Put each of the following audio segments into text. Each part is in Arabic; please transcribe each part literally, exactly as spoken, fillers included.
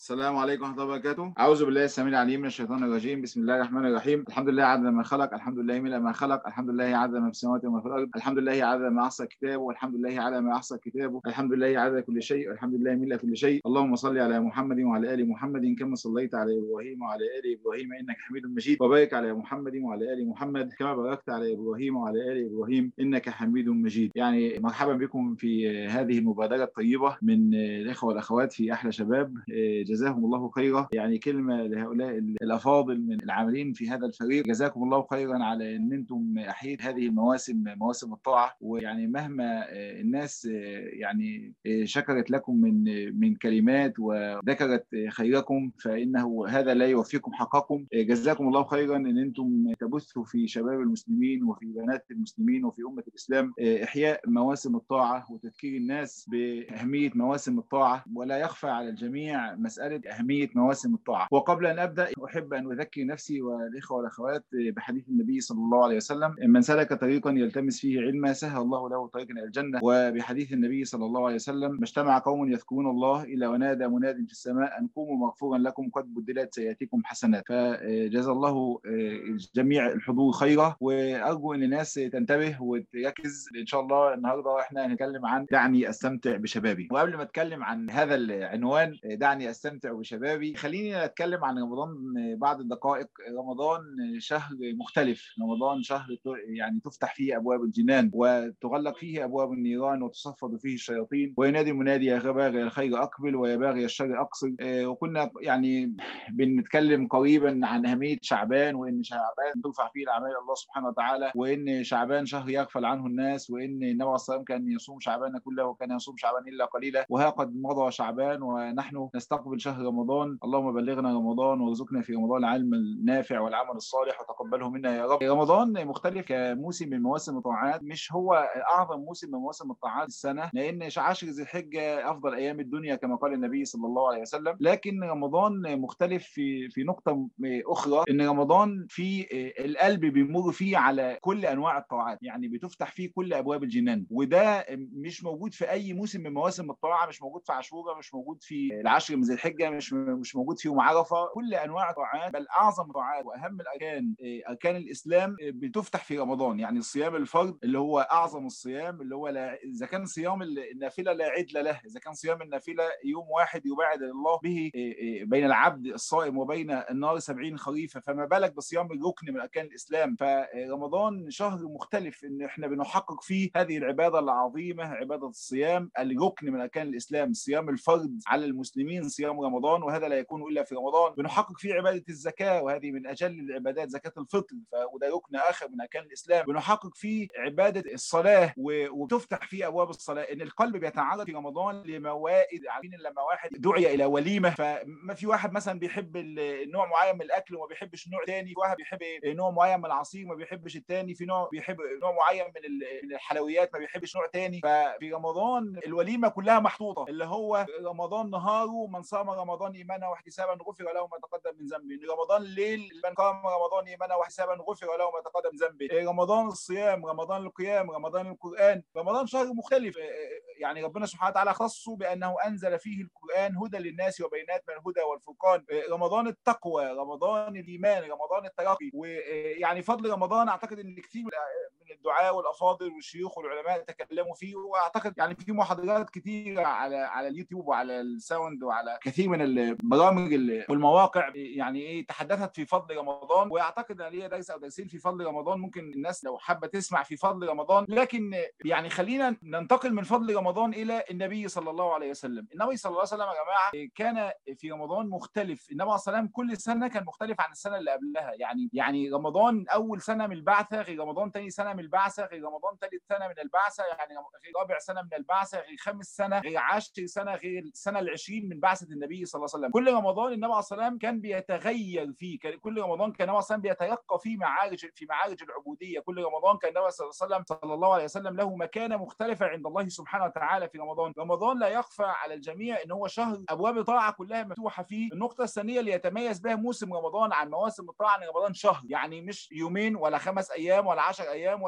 السلام عليكم ورحمة الله وبركاته. أعوذ بالله السميع العليم من الشيطان الرجيم. بسم الله الرحمن الرحيم. الحمد لله عدد ما خلق، الحمد لله ملء ما خلق، الحمد لله عدد ما في السماوات وما في الأرض، الحمد لله عدد ما أحصى كتابه، والحمد لله على ما أحصى كتابه، الحمد لله عدد كل شيء، والحمد لله ملء كل شيء. اللهم صل على محمد وعلى آل محمد كما صليت على إبراهيم وعلى آل إبراهيم إنك حميد مجيد، وبارك على محمد وعلى آل محمد كما باركت على إبراهيم وعلى آل إبراهيم إنك حميد مجيد. يعني مرحبا بكم في هذه المبادرة الطيبة من الإخوة والأخوات في أحلى شباب، جزاهم الله خيرا. يعني كلمة لهؤلاء الأفاضل من العاملين في هذا الفريق، جزاكم الله خيرا على أن أنتم أحييت هذه المواسم، مواسم الطاعة. ويعني مهما الناس يعني شكرت لكم من من كلمات وذكرت خيركم، فإنه هذا لا يوفيكم حقكم. جزاكم الله خيرا أن أنتم تبثوا في شباب المسلمين وفي بنات المسلمين وفي أمة الإسلام إحياء مواسم الطاعة وتذكير الناس بأهمية مواسم الطاعة. ولا يخفى على الجميع مسألة أهمية مواسم الطاعة. وقبل أن أبدأ أحب أن أذكر نفسي والإخوة والأخوات بحديث النبي صلى الله عليه وسلم: من سلك طريقا يلتمس فيه علما سهل الله له طريقا إلى الجنة. وبحديث النبي صلى الله عليه وسلم: ما اجتمع قوم يذكرون الله إلا ونادى مناد في السماء أن قوموا مغفورا لكم قد بدلت سيئاتكم حسنات. فجزا الله جميع الحضور خيرا، وأرجو أن الناس تنتبه وتركز. إن شاء الله النهارده احنا هنتكلم عن دعني أستمتع بشبابي. وقبل ما أتكلم عن هذا العنوان دعني أستمتع بشبابي، خليني أتكلم عن رمضان بعد الدقائق. رمضان شهر مختلف، رمضان شهر يعني تفتح فيه أبواب الجنان وتغلق فيه أبواب النيران وتصفد فيه الشياطين، وينادي منادي: يا باغي الخير أقبل ويا باغي الشر أقصر. وكنا يعني بنتكلم قريبا عن أهمية شعبان، وإن شعبان ترفع فيه الأعمال الله سبحانه وتعالى، وإن شعبان شهر يغفل عنه الناس، وإن النبي عليه الصلاة والسلام كان يصوم شعبان كله وكان يصوم شعبان إلا قليلا. وها قد مضى شعبان ونحن نستقبل شهر رمضان. اللهم بلغنا رمضان وارزقنا في رمضان العلم النافع والعمل الصالح وتقبله منا يا رب. رمضان مختلف كموسم من مواسم الطاعات، مش هو أعظم موسم من مواسم الطاعات السنة، لأن عشر ذي الحجة أفضل أيام الدنيا كما قال النبي صلى الله عليه وسلم. لكن رمضان مختلف في في نقطة أخرى، إن رمضان في القلب بيمر فيه على كل أنواع الطاعات، يعني بتفتح فيه كل أبواب الجنان. وده مش موجود في أي موسم من مواسم الطاعة، مش موجود في عاشوراء، مش موجود في العشر من ذي الحجة، مش مش موجود في يوم عرفة. كل أنواع الطاعات، بل أعظم الطاعات وأهم الأركان، أركان الإسلام، بتفتح في رمضان. يعني الصيام الفرض اللي هو أعظم الصيام، اللي هو لا إذا كان صيام النافلة لا عدل له، إذا كان صيام النافلة يوم واحد يباعد الله به بين العبد الصائم وبين النار سبعين خريفا، فما بالك بصيام الركن من أركان الإسلام. فرمضان شهر مختلف إن إحنا بنحقق فيه هذه العبادة العظيمة، عبادة الصيام، الركن من أركان الإسلام، صيام الفرض على المسلمين صيام رمضان، وهذا لا يكون إلا في رمضان. بنحقق فيه عبادة الزكاة، وهذه من أجل العبادات، زكاة الفطر، وده ركن آخر من أركان الإسلام. بنحقق فيه عبادة الصلاة، وتفتح فيه أبواب الصلاة. إن القلب بيتعرض في رمضان لموائد. عارفين لما واحد دعي إلى وليمة، فما في واحد مثلا بيحب نوع معين من الأكل وما بيحبش نوع تاني، في واحد بيحب نوع معين من العصير ما بيحبش التاني، في نوع بيحب نوع معين من الحلويات ما بيحبش نوع تاني. ففي رمضان الوليمة كلها محطوطة، اللي هو رمضان نهاره من صام رمضان إيمانا واحتسابا غفر له ما تقدم من ذنبه. رمضان الليل من قام رمضان إيمانا واحتسابا غفر له ما تقدم من ذنبه. رمضان الصيام، رمضان القيام، رمضان القرآن. رمضان شهر مختلف، يعني ربنا سبحانه وتعالى خصه بأنه أنزل فيه القرآن هدى للناس وبينات من الهدى والفرقان. رمضان التقوى، رمضان الإيمان، رمضان الترقي. ويعني فضل رمضان أعتقد أن كثير من الدعاء والأفاضل والشيوخ والعلماء تكلموا فيه، واعتقد يعني في محاضرات كتيره على على اليوتيوب وعلى الساوند وعلى كثير من البرامج والمواقع يعني ايه تحدثت في فضل رمضان. واعتقد ان ليا درس او درسين في فضل رمضان، ممكن الناس لو حابه تسمع في فضل رمضان. لكن يعني خلينا ننتقل من فضل رمضان الى النبي صلى الله عليه وسلم. النبي صلى الله عليه وسلم يا جماعه كان في رمضان مختلف. النبي عليه الصلاه والسلام كل سنه كان مختلف عن السنه اللي قبلها. يعني يعني رمضان اول سنه من البعثه غير رمضان ثاني سنه من البعثه غير رمضان ثالث سنه من البعثه، يعني غير رابع سنه من البعثه غير خامس سنه غير عاشر سنه غير السنه العشرين من بعثه النبي صلى الله عليه وسلم. كل رمضان النبي عليه الصلاه والسلام كان بيتغير فيه، كل رمضان كان النبي عليه الصلاه والسلام بيترقى في معارج في معارج العبوديه. كل رمضان كان النبي صلى الله عليه وسلم صلى الله عليه وسلم له مكانه مختلفه عند الله سبحانه وتعالى في رمضان. رمضان لا يخفى على الجميع ان هو شهر ابواب طاعه كلها مفتوحه فيه. النقطه الثانيه اللي يتميز بها موسم رمضان عن مواسم الطاعه ان رمضان شهر، يعني مش يومين ولا خمس ايام ولا عشر ايام ولا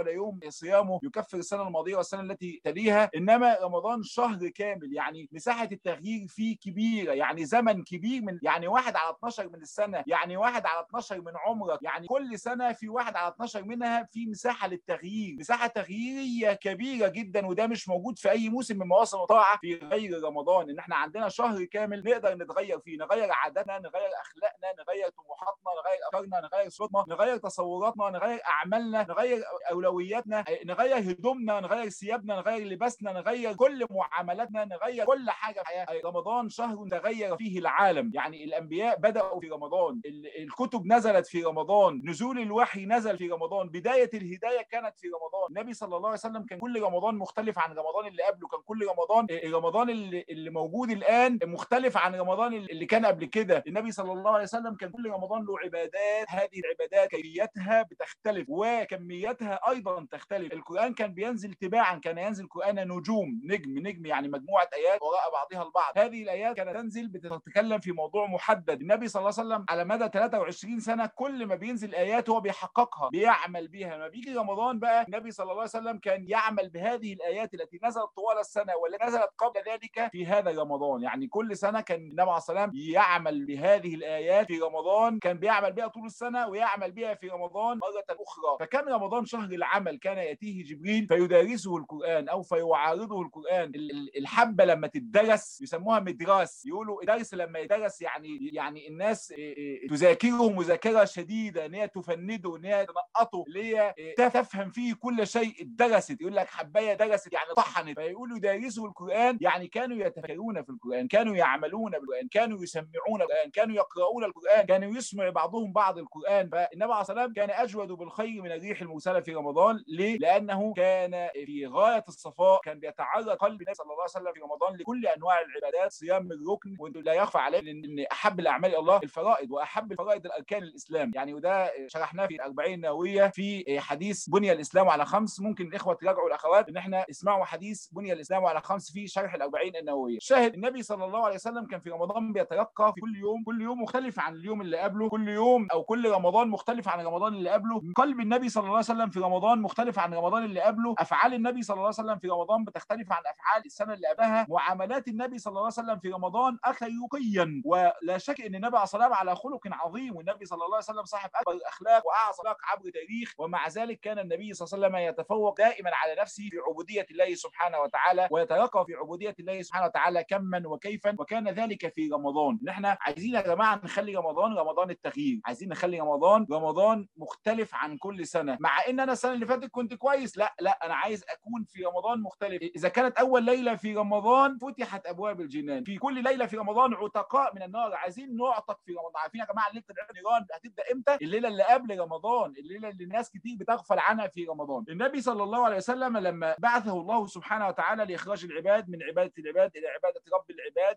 ولا يوم صيامه يكفر السنه الماضيه والسنه التي تليها، انما رمضان شهر كامل، يعني مساحه التغيير فيه كبيره، يعني زمن كبير، من يعني واحد على اتناشر من السنه، يعني واحد على اتناشر من عمرك، يعني كل سنه في واحد على اتناشر منها في مساحه للتغيير، مساحه تغييريه كبيره جدا، وده مش موجود في اي موسم من مواسم الطاعه في غير رمضان. ان احنا عندنا شهر كامل نقدر نتغير فيه، نغير عاداتنا، نغير اخلاقنا، نغير طموحاتنا، نغير افكارنا، نغير صوتنا، نغير تصوراتنا، نغير اعمالنا، نغير اولوياتنا، نغير هدومنا، نغير ثيابنا، نغير لباسنا، نغير كل معاملاتنا، نغير كل حاجه في الحياه. رمضان شهر تغير فيه العالم، يعني الانبياء بداوا في رمضان، الكتب نزلت في رمضان، نزول الوحي نزل في رمضان، بدايه الهدايه كانت في رمضان. النبي صلى الله عليه وسلم كان كل رمضان مختلف عن رمضان اللي قبله، كان كل رمضان رمضان اللي, اللي موجود الان مختلف عن رمضان اللي كان قبل كده. النبي صلى الله عليه وسلم كان كل رمضان له عبادات، هذه العبادات كيفيتها بتختلف وكميتها ايضا تختلف. القران كان بينزل تباعا، كان ينزل القران نجوم، نجم نجم يعني مجموعه ايات وراء بعضها البعض. هذه الايات كانت تنزل بتتكلم في موضوع محدد. النبي صلى الله عليه وسلم على مدى ثلاثة وعشرين سنه كل ما بينزل ايات هو بيحققها، بيعمل بيها. لما بيجي رمضان بقى النبي صلى الله عليه وسلم كان يعمل بهذه الايات التي نزلت طوال السنه والتي نزلت قبل ذلك في هذا رمضان. يعني كل سنه كان النبي عليه الصلاه والسلام يعمل بهذه الايات في رمضان، كان بيعمل بها طول السنه ويعمل بها في رمضان مره اخرى. فكان رمضان شهر العمل، كان ياتيه جبريل فيدارسه القران او فيعارضه القران. الحبه لما تدرس يسموها مدراس، يقولوا الدرس لما يدرس يعني يعني الناس تذاكره مذاكره شديده، ان هي تفنده، ان هي تنقطه، اللي هي تفهم فيه كل شيء. درست، يقول لك حبايه درست يعني طحنت. فيقولوا يدرسوا القران، يعني كانوا يتفكرون في القران، كانوا يعملون بالقران، كانوا يسمعون القران، كانوا يقرؤون القران، كانوا يسمع بعضهم بعض القران. فالنبي عليه الصلاه والسلام كان اجود بالخير من الريح المرسله في رمضان. ليه؟ لانه كان في غايه الصفاء، كان بيتعرض قلب النبي صلى الله عليه وسلم في رمضان لكل انواع العبادات، صيام الركن، وانتم لا يخفى عليكم ان احب الاعمال الى الله الفرائض، واحب الفرائض الاركان الاسلام. يعني وده شرحناه في الأربعين النوويه في حديث بني الاسلام على خمس. ممكن الاخوه تراجعوا الاخوات ان احنا اسمعوا حديث بني الاسلام على خمس في شرح الأربعين النوويه. شاهد النبي صلى الله عليه وسلم كان في رمضان بيترقى في كل يوم، كل يوم مختلف عن اليوم اللي قبله، كل يوم او كل رمضان مختلف عن رمضان اللي قبله. قلب النبي صلى الله عليه وسلم في رمضان مختلف عن رمضان اللي قبله، افعال النبي صلى الله عليه وسلم في رمضان بتختلف عن افعال السنه اللي قبلها، معاملات النبي صلى الله عليه وسلم في رمضان اخلاقيا. ولا شك ان النبي عليه الصلاه والسلام على خلق عظيم، والنبي صلى الله عليه وسلم صاحب اكبر الاخلاق واعظم اخلاق عبر تاريخ، ومع ذلك كان النبي صلى الله عليه وسلم يتفوق دائما على نفسه في عبوديه الله سبحانه وتعالى، ويترقى في عبوديه الله سبحانه وتعالى كما وكيفا، وكان ذلك في رمضان. ان احنا عايزين يا جماعه نخلي رمضان رمضان التغيير، عايزين نخلي رمضان رمضان مختلف عن كل سنه. مع ان انا السنه اللي فاتت كنت كويس، لا لا انا عايز اكون في رمضان مختلف. اذا كانت اول ليله في رمضان فتحت ابواب الجنان، في كل ليله في رمضان عتقاء من النار، عايزين نعتق في رمضان. عارفين يا جماعه ليله النيران هتبدا امتى؟ الليله اللي قبل رمضان، الليله اللي الناس كتير بتغفل عنها في رمضان. النبي صلى الله عليه وسلم لما بعثه الله سبحانه وتعالى لاخراج العباد من عباده العباد الى عباده رب العباد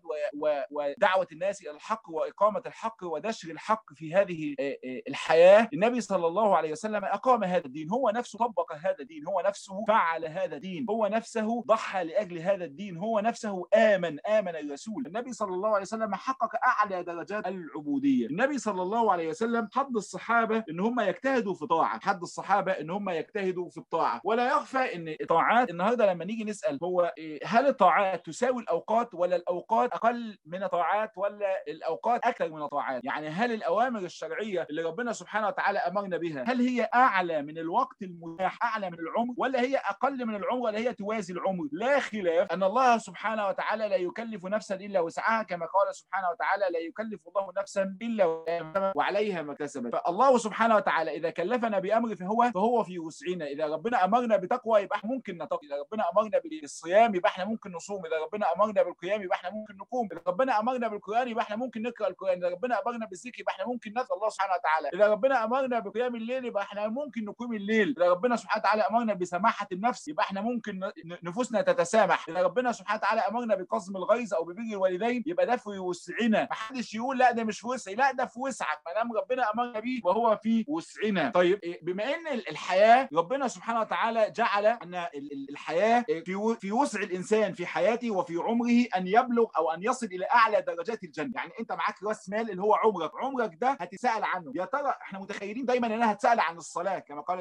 ودعوه الناس الى الحق واقامه الحق ونشر الحق في هذه الحياه، النبي صلى الله عليه وسلم اقام هذا الدين، هو نفسه طبق هذا الدين، هو نفسه فعل هذا الدين، هو نفسه ضحى لاجل هذا الدين، هو نفسه امن امن الرسول. النبي صلى الله عليه وسلم حقق اعلى درجات العبوديه. النبي صلى الله عليه وسلم حض الصحابه ان هم يجتهدوا في طاعه، حض الصحابه ان هم يجتهدوا في الطاعه. ولا يخفى ان الطاعات النهارده لما نيجي نسال هو هل الطاعات تساوي الاوقات، ولا الاوقات اقل من الطاعات، ولا الاوقات اكثر من الطاعات؟ يعني هل الاوامر الشرعيه اللي ربنا سبحانه وتعالى امرنا بها هل هي اعلى من الوقت المتاح، اعلى من العمر، ولا هي اقل من العمر، ولا هي توازي العمر؟ لا خلاف ان الله سبحانه وتعالى لا يكلف نفسا الا وسعها، كما قال سبحانه وتعالى لا يكلف الله نفسا الا وعليها ما كسبت. فالله سبحانه وتعالى اذا كلفنا بامر فهو فهو في وسعنا. اذا ربنا امرنا بتقوى يبقى احنا ممكن نتقي، اذا ربنا امرنا بالصيام يبقى احنا ممكن نصوم، اذا ربنا امرنا بالقيام يبقى احنا ممكن نقوم، اذا ربنا امرنا بالقران يبقى احنا ممكن نقرا القران، اذا ربنا امرنا بالذكر يبقى احنا ممكن نذكر الله سبحانه وتعالى، اذا ربنا امرنا بقيام الليل يبقى احنا ممكن نقوم الليل، اذا ربنا سبحانه وتعالى امرنا بسماحه النفس يبقى احنا ممكن نفوسنا تتسامح، اذا ربنا سبحانه وتعالى امرنا بقسم الغيظ او ببر الوالدين يبقى ده في وسعنا. ما حدش يقول لا ده مش في وسعي، لا ده في وسعك ما دام ربنا امرنا بيه وهو في وسعنا. طيب بما ان الحياه ربنا سبحانه وتعالى جعل ان الحياه في في وسع الانسان في حياته وفي عمره ان يبلغ او ان يصل الى اعلى درجات الجنه. يعني انت معاك راس مال اللي هو عمرك، عمرك ده هتسال عنه. يا ترى احنا متخيلين دايما ان انا هتسال عن الصلاه كما قال النبي صلى الله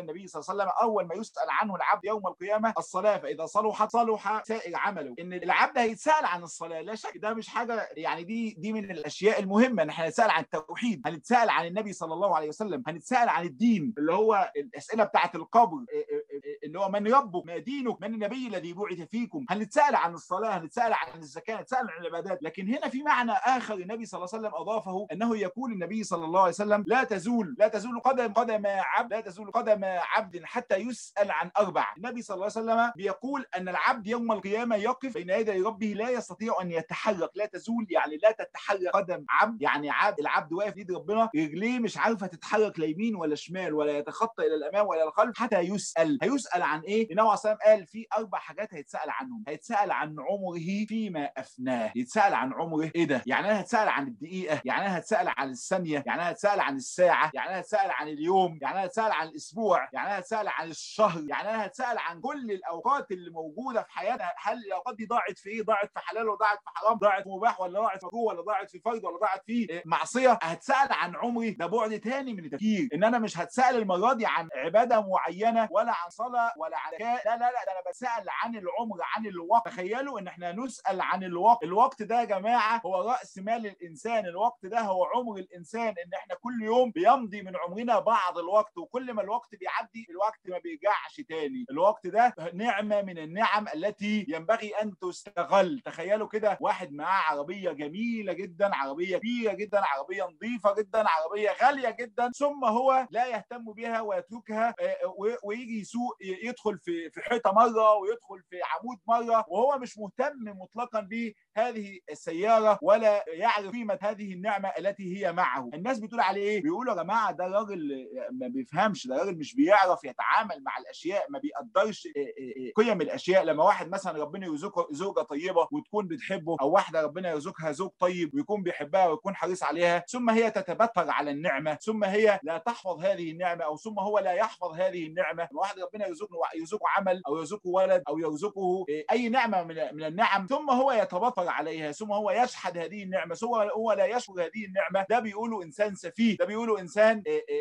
صلى الله عليه وسلم اول ما يسال عنه العبد يوم القيامه الصلاه، فاذا صلحت صلح سائر عمله. ان العبد هيتسال عن الصلاه، لا شك ده مش حاجه يعني، دي دي من الاشياء المهمه، ان احنا هنتسال عن التوحيد، هنتسال عن النبي صلى الله عليه وسلم، هنتسال عن الدين اللي هو الاسئله بتاعه القبر، اللي هو من ربك، ما دينك، من النبي الذي بعث فيكم. هنتسال عن الصلاه، هنتسال عن الزكاه، هنتسال عن العبادات. لكن هنا في معنى اخر النبي صلى الله عليه وسلم اضافه، انه يقول النبي صلى الله عليه وسلم لا تزول لا تزول قدم قدم عبد لا تزول قدم عبد حتى يسال عن اربع. النبي صلى الله عليه وسلم بيقول ان العبد يوم القيامه يقف بين يدي ربه لا يستطيع ان يتحرك. لا تزول يعني لا تتحرك قدم عبد، يعني عبد العبد واقف في ايد ربنا، رجليه مش عارفه تتحرك لا يمين ولا شمال ولا يتخطى الى الامام ولا الخلف حتى يسال. هيسال عن ايه؟ النبي عليه الصلاه والسلام قال في اربع حاجات هيتسال عنهم. هيتسال عن عمره فيما افناه. يتسال عن عمره ايه ده؟ يعني انا هتسال عن الدقيقه، يعني انا هتسال عن الثانيه، يعني انا هتسال عن الساعه، يعني انا هتسال عن اليوم، يعني انا هتسال عن الاسبوع، يعني انا هتسال عن الشهر، يعني انا هتسال عن كل الاوقات اللي موجوده في حياتنا. هل الاوقات دي ضاعت في ايه؟ ضاعت في حلال ولا ضاعت في حرام؟ ضاعت في مباح ولا ضاعت في مكروه ولا ضاعت في فرض ولا ضاعت في معصيه؟ هتسال عن عمري. ده بعد تاني من التفكير، ان انا مش هتسال المره دي عن عباده معينه ولا عن صلاه ولا عن كا. لا لا لا، ده انا بسال عن العمر، عن الوقت. تخيلوا ان احنا نسال عن الوقت. الوقت ده يا جماعه هو راس مال الانسان. الوقت ده هو عمر الانسان، ان احنا كل يوم بيمضي من عمرنا بعض الوقت، وكل ما الوقت بيعدي الوقت ما بيرجعش تاني. الوقت ده نعمه من النعم التي ينبغي ان تستغل. تخيلوا كده واحد معاه عربيه جميله جدا، عربيه كبيره جدا، عربيه نظيفه جدا، عربيه غاليه جدا، ثم هو لا يهتم بها ويتركها ويجي يسوق، يدخل في في حيطه مره ويدخل في عمود مره، وهو مش مهتم مطلقا بهذه السياره ولا يعرف قيمه هذه النعمه التي هي معه. الناس بتقول عليه ايه؟ بيقولوا يا جماعه ده راجل ما بيفهمش، ده راجل مش بيعرف يتعامل مع الاشياء، ما بيقدرش قيم الاشياء. لما واحد مثلا ربنا يرزقه زوجه طيبه وتكون بتحبه، او واحده ربنا يرزقها زوج طيب ويكون بيحبها ويكون حريص عليها، ثم هي تتبتر على النعمه، ثم هي لا تحفظ هذه النعمه، او ثم هو لا يحفظ هذه النعمه. واحد ربنا يرزقه يرزقه عمل او يرزقه ولد او يرزقه اي نعمه من من النعم، ثم هو يتبطر عليها، ثم هو يشحد هذه النعمه، ثم هو لا يشكر هذه النعمه. ده بيقولوا انسان سفيه، ده بيقولوا انسان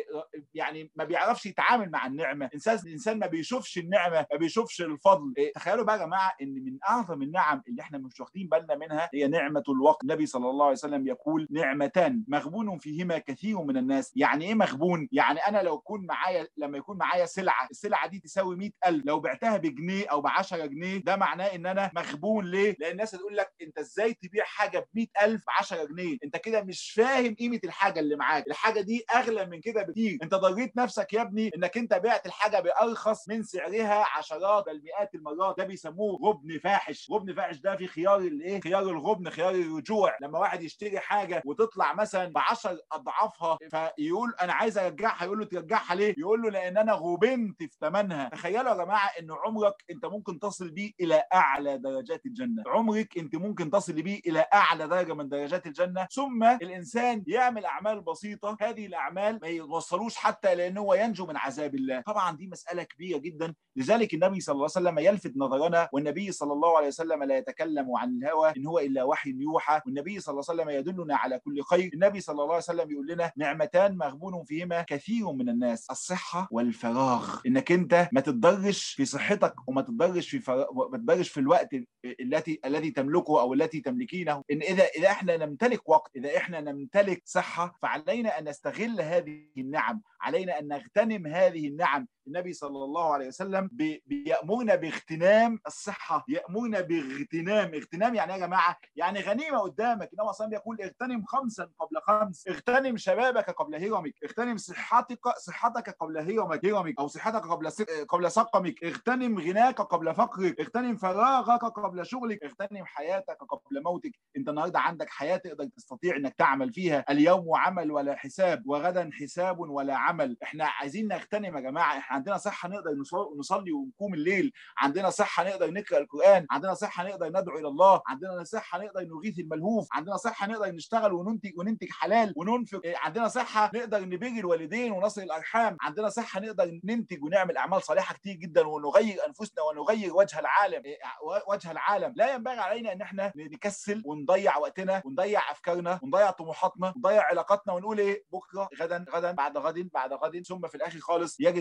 يعني ما بيعرفش يتعامل مع النعمه، انسان انسان ما بيشوفش النعمه، ما بيشوفش الفضل. تخيلوا بقى يا جماعه ان من اعظم النعم اللي احنا مش واخدين بالنا منها هي نعمه الوقت. النبي صلى الله عليه وسلم يقول نعمتان مغبون فيهما كثير من الناس. يعني ايه مغبون؟ يعني انا لو يكون معايا لما يكون معايا سلعه، السلعه دي تساوي مئة ألف، لو بعتها بجنيه او ب عشرة جنيه ده معناه ان انا مغبون. ليه؟ لان الناس هتقول لك انت ازاي تبيع حاجه ب مئة ألف ب عشرة جنيه؟ انت كده مش فاهم قيمه الحاجه اللي معاك، الحاجه دي اغلى من كده بكتير. انت ضريت نفسك يا ابني انك انت بعت الحاجه بارخص من سعرها عشرات بل مئات المرات. ده بيسموه غبن فاحش. غبن فاحش ده في خيار الايه؟ خيار الغبن، خيار الرجوع. لما واحد يشتري حاجه وتطلع مثلا ب عشرة اضعافها فيقول انا عايز ارجعها، يقول له ترجعها ليه؟ يقول له لان انا غبنت في ثمنها. تخيلوا يا جماعه ان عمرك انت ممكن تصل بيه الى اعلى درجات الجنه. عمرك انت ممكن تصل بيه الى اعلى درجه من درجات الجنه، ثم الانسان يعمل اعمال بسيطه، هذه الاعمال ما يوصلوش حتى لان هو ينجو من عذاب الله. طبعا دي مساله كبيره جدا. لذلك النبي صلى الله عليه وسلم يلفت نظرنا، والنبي صلى الله عليه وسلم لا يتكلم عن الهوى ان هو الا وحي يوحى، والنبي صلى الله عليه وسلم يدلنا على كل خير. النبي صلى الله عليه وسلم يقول لنا نعمتان مغبون فيهما كثير من الناس، الصحه والفراغ. انك انت ما تتضرش في صحتك وما تتضرش في فر... ما تتضرش في الوقت التي الذي تملكه او التي تملكينه. ان اذا اذا احنا نمتلك وقت، اذا احنا نمتلك صحه، فعلينا ان نستغل هذه النعم، علينا ان نغتنم هذه النعم. النبي صلى الله عليه وسلم بيأمرنا باغتنام الصحة، يأمرنا باغتنام. اغتنام يعني يا جماعة يعني غنيمة قدامك. النبي صلى الله عليه وسلم يقول اغتنم خمسا قبل خمس، اغتنم شبابك قبل هرمك، اغتنم صحتك صحتك قبل هرمك هرمك او صحتك قبل قبل سقمك، اغتنم غناك قبل فقرك، اغتنم فراغك قبل شغلك، اغتنم حياتك قبل موتك. انت النهارده عندك حياة تقدر تستطيع انك تعمل فيها. اليوم عمل ولا حساب، وغدا حساب ولا عمل. احنا عايزين نغتنم يا جماعة. احنا عندنا صحة نقدر نصلي ونقوم الليل، عندنا صحة نقدر نقرأ القرآن، عندنا صحة نقدر ندعو إلى الله، عندنا صحة نقدر نغيث الملهوف، عندنا صحة نقدر نشتغل وننتج وننتج حلال وننفق، عندنا صحة نقدر نبر الوالدين ونصل الأرحام، عندنا صحة نقدر ننتج ونعمل أعمال صالحة كتير جدا ونغير أنفسنا ونغير وجه العالم وجه العالم. لا ينبغي علينا إن احنا نكسل ونضيع وقتنا ونضيع أفكارنا ونضيع طموحاتنا ونضيع علاقاتنا ونقول إيه بكرة غدا غدا بعد غد بعد غد، ثم في الآخر خالص يجد الإنسان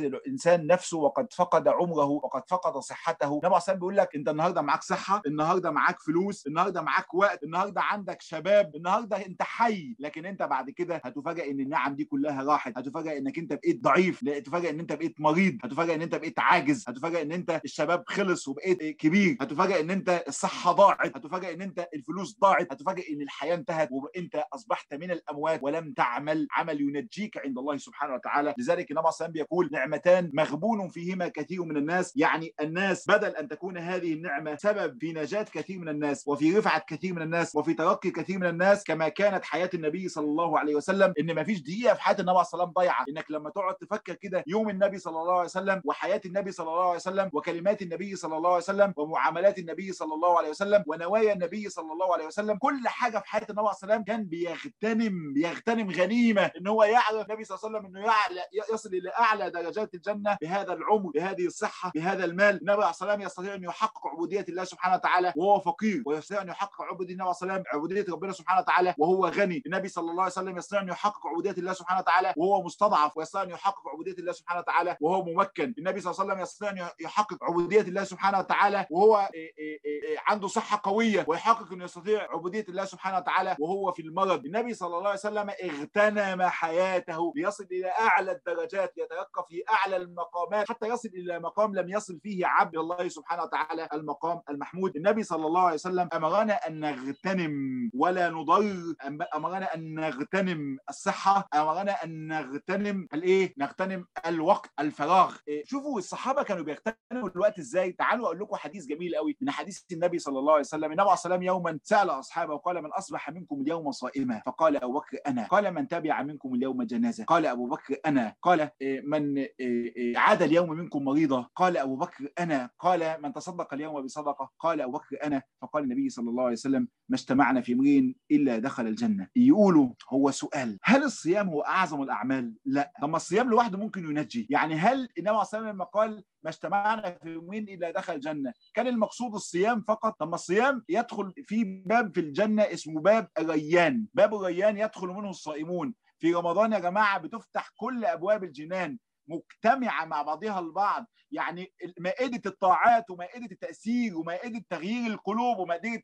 الانسان نفسه وقد فقد عمره وقد فقد صحته. النبي عليه الصلاه بيقول لك انت النهارده معاك صحه، النهارده معاك فلوس، النهارده معاك وقت، النهارده عندك شباب، النهارده انت حي، لكن انت بعد كده هتفاجئ ان النعم دي كلها راحت، هتفاجئ انك انت بقيت ضعيف، هتفاجئ ان انت بقيت مريض، هتفاجئ ان انت بقيت عاجز، هتفاجئ ان انت الشباب خلص وبقيت كبير، هتفاجئ ان انت الصحه ضاعت، هتفاجئ ان انت الفلوس ضاعت، هتفاجئ ان الحياه انتهت وانت اصبحت من الاموات ولم تعمل عمل ينجيك عند الله سبحانه وتعالى. لذلك النبي صلى الله عليه وسلم يقول نعمتان مغبون فيهما كثير من الناس، يعني الناس بدل ان تكون هذه النعمه سبب في نجاه كثير من الناس وفي رفعه كثير من الناس وفي ترقي كثير من الناس، كما كانت حياه النبي صلى الله عليه وسلم، ان ما فيش دقيقه في حياه النبي صلى الله عليه وسلم ضايعه. انك لما تقعد تفكر كده يوم النبي صلى الله عليه وسلم وحياه النبي صلى الله عليه وسلم وكلمات النبي صلى الله عليه وسلم ومعاملات النبي صلى الله عليه وسلم ونوايا النبي صلى الله عليه وسلم، كل حاجه في حياه النبي صلى الله عليه وسلم كان بيغتنم بيغتنم غنيمه ان هو يعرف النبي صلى الله عليه وسلم انه يعلى يصل الى اعلى درجات الجنه بهذا العمر، بهذه الصحه، بهذا المال. النبي عليه الصلاه والسلام يستطيع ان يحقق عبوديه الله سبحانه وتعالى وهو فقير، ويستطيع ان يحقق عبوديه النبي عليه الصلاه والسلام عبوديه ربنا سبحانه وتعالى وهو غني. النبي صلى الله عليه وسلم يستطيع ان يحقق عبوديه الله سبحانه وتعالى وهو مستضعف، ويستطيع ان يحقق عبوديه الله سبحانه وتعالى وهو ممكن. النبي صلى الله عليه وسلم يستطيع ان يحقق عبوديه الله سبحانه وتعالى وهو عنده صحه قويه، ويحقق انه يستطيع عبوديه الله سبحانه وتعالى وهو في المرض. النبي صلى الله عليه وسلم اغتنم حياته ليصل الى اعلى الدرجات، ليترقى في اعلى المقامات حتى يصل الى مقام لم يصل فيه عبد الله سبحانه وتعالى، المقام المحمود. النبي صلى الله عليه وسلم امرنا ان نغتنم ولا نضر، امرنا ان نغتنم الصحه، امرنا ان نغتنم الايه؟ نغتنم الوقت، الفراغ. إيه؟ شوفوا الصحابه كانوا بيغتنموا الوقت ازاي. تعالوا اقول لكم حديث جميل قوي من حديث النبي صلى الله عليه وسلم. النبي عليه الصلاه والسلام يوما سال اصحابه وقال من اصبح منكم اليوم صائما؟ فقال ابو بكر انا. قال من تبع منكم اليوم جنازه؟ قال ابو بكر انا. قال إيه من إيه عاد اليوم منكم مريضه؟ قال ابو بكر انا. قال من تصدق اليوم بصدقه؟ قال ابو بكر انا. فقال النبي صلى الله عليه وسلم ما اجتمعنا في امرئ الا دخل الجنه. يقولوا هو سؤال، هل الصيام هو اعظم الاعمال؟ لا. طب الصيام لوحده ممكن ينجي؟ يعني هل النبي صلى الله عليه وسلم لما قال ما اجتمعنا في يومين الا دخل الجنه كان المقصود الصيام فقط؟ طب ما الصيام يدخل في باب في الجنه اسمه باب الريان، باب الريان يدخل منه الصائمون. في رمضان يا جماعه بتفتح كل ابواب الجنان مجتمعه مع بعضها البعض، يعني مائده الطاعات ومائده التاثير ومائده تغيير القلوب ومائده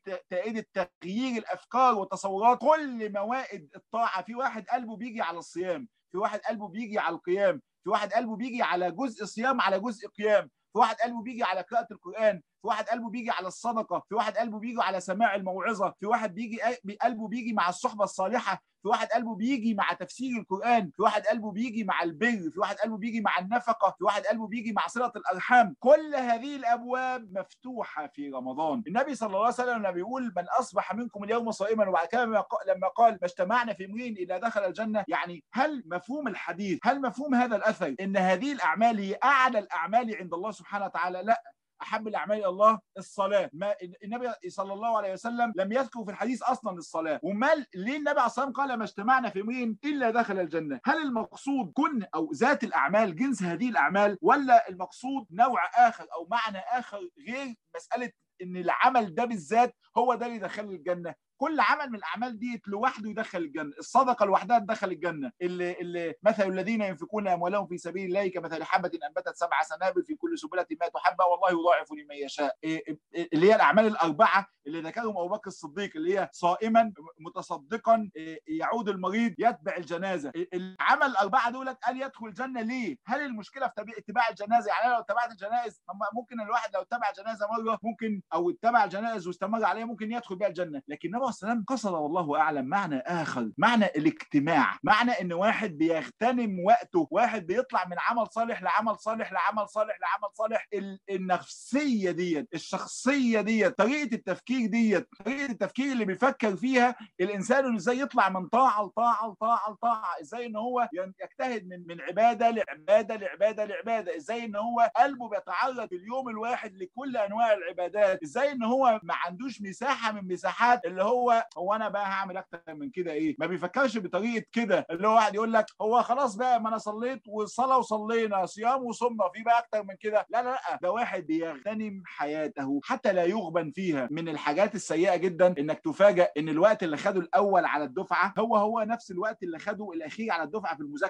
تغيير الافكار والتصورات، كل موائد الطاعه. في واحد قلبه بيجي على الصيام، في واحد قلبه بيجي على القيام، في واحد قلبه بيجي على جزء صيام على جزء قيام، في واحد قلبه بيجي على قراءة القرآن، في واحد قلبه بيجي على الصدقة، في واحد قلبه بيجي على سماع الموعظة، في واحد بيجي قلبه بيجي مع الصحبة الصالحة، في واحد قلبه بيجي مع تفسير القرآن، في واحد قلبه بيجي مع البر، في واحد قلبه بيجي مع النفقة، في واحد قلبه بيجي مع صلة الأرحام. كل هذه الأبواب مفتوحة في رمضان. النبي صلى الله عليه وسلم لما بيقول من أصبح منكم اليوم صائما، وبعد كده لما قال ما اجتمعنا في امرئ إلا دخل الجنة، يعني هل مفهوم الحديث، هل مفهوم هذا الأثر إن هذه الأعمال هي أعلى الأعمال عند الله سبحانه وتعالى؟ لا. أحب الأعمال إلى الله الصلاة. ما النبي صلى الله عليه وسلم لم يذكر في الحديث أصلا الصلاة. ومال ليه النبي عليه الصلاة والسلام قال ما اجتمعنا في امرئ إلا دخل الجنة؟ هل المقصود كن أو ذات الأعمال، جنس هذه الأعمال، ولا المقصود نوع آخر أو معنى آخر غير مسألة إن العمل ده بالذات هو ده اللي يدخل الجنة؟ كل عمل من الاعمال دي لوحده يدخل الجنه. الصدقه لوحدها تدخل الجنه. اللي اللي مثل الذين ينفقون اموالهم في سبيل الله كمثل حبه انبتت سبع سنابل في كل سنبله مائة حبه والله يضاعف لمن يشاء. اللي هي الاعمال الاربعه اللي ذكرهم ابو بكر الصديق، اللي هي صائما، متصدقا، يعود المريض، يتبع الجنازه. العمل الاربعه دولت قال يدخل الجنه. ليه؟ هل المشكله في اتباع الجنازه؟ يعني انا لو اتبعت الجنائز، ممكن الواحد لو اتبع جنازه مره ممكن، او اتبع الجنائز واستمر عليها ممكن يدخل بها الجنه. لكن النبي السلام قصد والله اعلم معنى اخر، معنى الاجتماع، معنى ان واحد بيغتنم وقته، واحد بيطلع من عمل صالح لعمل صالح لعمل صالح لعمل صالح. النفسيه ديت، الشخصيه ديت، طريقه التفكير ديت، طريقه التفكير اللي بيفكر فيها الانسان انه ازاي يطلع من طاعه لطاعه لطاعه لطاعه، ازاي ان هو يجتهد من من عباده لعباده لعباده لعباده، ازاي ان هو قلبه بيتعرض في اليوم الواحد لكل انواع العبادات، ازاي ان هو ما عندوش مساحه من مساحات اللي هو هو انا بقى هعمل اكتر من كده ايه. ما بيفكرش بطريقه كده اللي هو واحد يقول لك هو خلاص بقى ما انا صليت والصلاه وصلينا صيام وصمنا، في بقى اكتر من كده؟ لا لا لا، ده واحد بيغتنم حياته حتى لا يغبن فيها. من الحاجات السيئه جدا انك تفاجئ ان الوقت اللي خده الاول على الدفعه هو هو نفس الوقت اللي خده الاخير على الدفعه في المذاكره.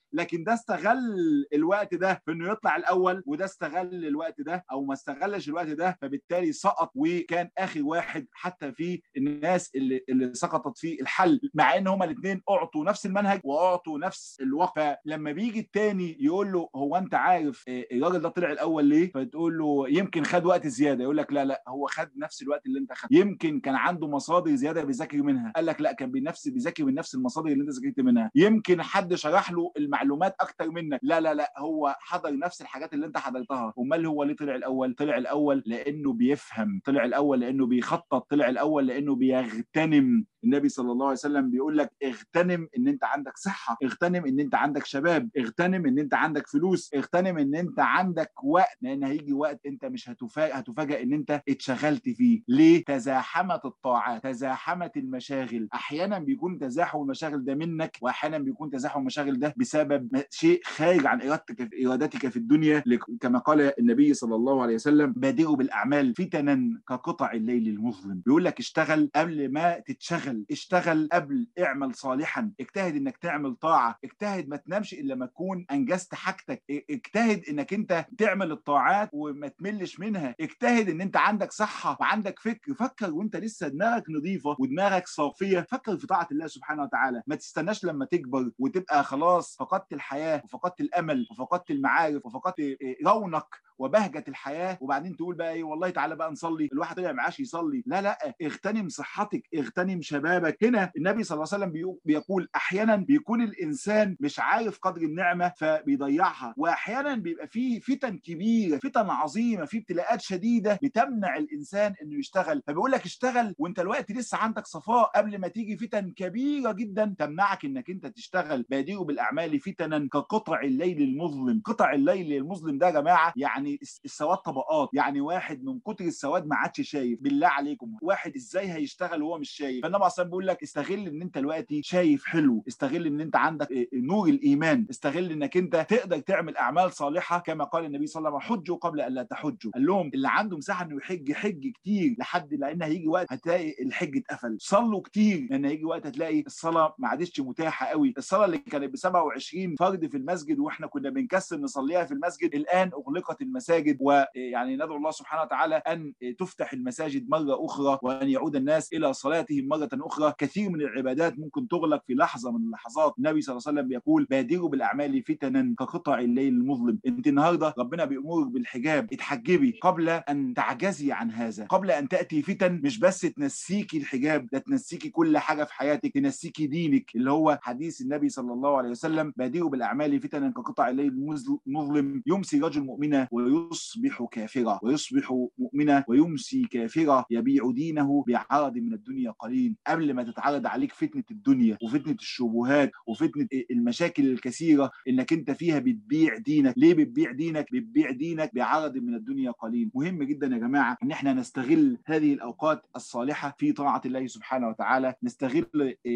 لكن ده استغل الوقت ده في انه يطلع الاول، وده استغل الوقت ده او ما استغلش الوقت ده، فبالتالي سقط وكان اخر واحد حتى في الناس اللي اللي سقطت في الحل، مع ان هما الاثنين اعطوا نفس المنهج واعطوا نفس الوقت. فلما بيجي الثاني يقول له هو انت عارف الراجل ده طلع الاول ليه؟ فتقول له يمكن خد وقت زياده، يقول لك لا لا هو خد نفس الوقت اللي انت خدته، يمكن كان عنده مصادر زياده بيذاكر منها، قال لك لا كان بنفس بيذاكر من نفس المصادر اللي انت ذاكرت منها، يمكن حد شرح له المعلومات اكتر منك، لا لا لا هو حضر نفس الحاجات اللي انت حضرتها. امال هو ليه طلع الاول؟ طلع الاول لانه بيفهم، طلع الاول لانه بيخطط، طلع الاول لانه بيغتنم. النبي صلى الله عليه وسلم بيقول لك اغتنم ان انت عندك صحه، اغتنم ان انت عندك شباب، اغتنم ان انت عندك فلوس، اغتنم ان انت عندك وقت، لان هيجي وقت انت مش هتفاجئ هتفاجئ ان انت اتشغلت فيه. ليه؟ تزاحمت الطاعات، تزاحمت المشاغل. احيانا بيكون تزاحم المشاغل ده منك، واحيانا بيكون تزاحم المشاغل ده بسبب شيء خارج عن ارادتك ارادتك في الدنيا، كما قال النبي صلى الله عليه وسلم بادروا بالاعمال فتنا كقطع الليل المظلم. بيقول لك اشتغل قبل ما تتشغل، اشتغل قبل، اعمل صالحا، اجتهد انك تعمل طاعه، اجتهد ما تنامش الا لما تكون انجزت حاجتك، اجتهد انك انت تعمل الطاعات وما تملش منها، اجتهد ان انت عندك صحه وعندك فكر، فكر وانت لسه دماغك نظيفه ودماغك صافيه، فكر في طاعه الله سبحانه وتعالى، ما تستناش لما تكبر وتبقى خلاص فقدت الحياه وفقدت الامل وفقدت المعارف وفقدت رونق وبهجه الحياه، وبعدين تقول بقى ايه والله تعالى بقى نصلي، الواحد طلع معاش يصلي. لا لا اغتنم صحتك، اغتنم شبابك. هنا النبي صلى الله عليه وسلم بيقول احيانا بيكون الانسان مش عارف قدر النعمه فبيضيعها، واحيانا بيبقى فيه فتن كبيره، فتن عظيمه، في ابتلاءات شديده بتمنع الانسان انه يشتغل. فبيقول لك اشتغل وانت الوقت لسه عندك صفاء قبل ما تيجي فتن كبيره جدا تمنعك انك انت تشتغل. بادروا بالاعمال فتنا كقطع الليل المظلم. قطع الليل المظلم ده يا جماعه يعني السواد طبقات، يعني واحد من كتر السواد ما عادش شايف. بالله عليكم واحد ازاي هيشتغل وهو مش شايف؟ فالنبي اصلا بيقول لك استغل ان انت دلوقتي شايف حلو، استغل ان انت عندك نور الايمان، استغل انك انت تقدر تعمل اعمال صالحه، كما قال النبي صلى الله عليه وسلم حجوا قبل ان لا تحجوا. قال لهم اللي عنده مساحه انه يحج حج كتير لحد لان هيجي وقت هتلاقي الحج اتقفل. صلوا كتير لان هيجي وقت هتلاقي الصلاه ما عادتش متاحه قوي. الصلاه اللي كانت ب سبعة وعشرين فرد في المسجد واحنا كنا بنكسل نصليها في المسجد، الان اغلقت المساجد، ويعني ندعو الله سبحانه وتعالى ان تفتح المساجد مره اخرى وان يعود الناس الى صلاتهم مره اخرى. كثير من العبادات ممكن تغلق في لحظه من اللحظات. النبي صلى الله عليه وسلم بيقول بادروا بالاعمال فتنا كقطع الليل المظلم. انت النهارده ربنا بيامرك بالحجاب، اتحجبي قبل ان تعجزي عن هذا، قبل ان تاتي فتن مش بس تنسيكي الحجاب، ده تنسيكي كل حاجه في حياتك، تنسيكي دينك، اللي هو حديث النبي صلى الله عليه وسلم بادروا بالاعمال فتنا كقطع الليل المظلم. يمسي رجل مؤمنا ويصبح كافرا، ويصبح مؤمنا ويمسي كافرا، يبيع دينه بعرض من الدنيا قليل. قبل ما تتعرض عليك فتنه الدنيا وفتنه الشبهات وفتنه المشاكل الكثيره انك انت فيها بتبيع دينك. ليه بتبيع دينك؟ بتبيع دينك بعرض من الدنيا قليل. مهم جدا يا جماعه ان احنا نستغل هذه الاوقات الصالحه في طاعه الله سبحانه وتعالى، نستغل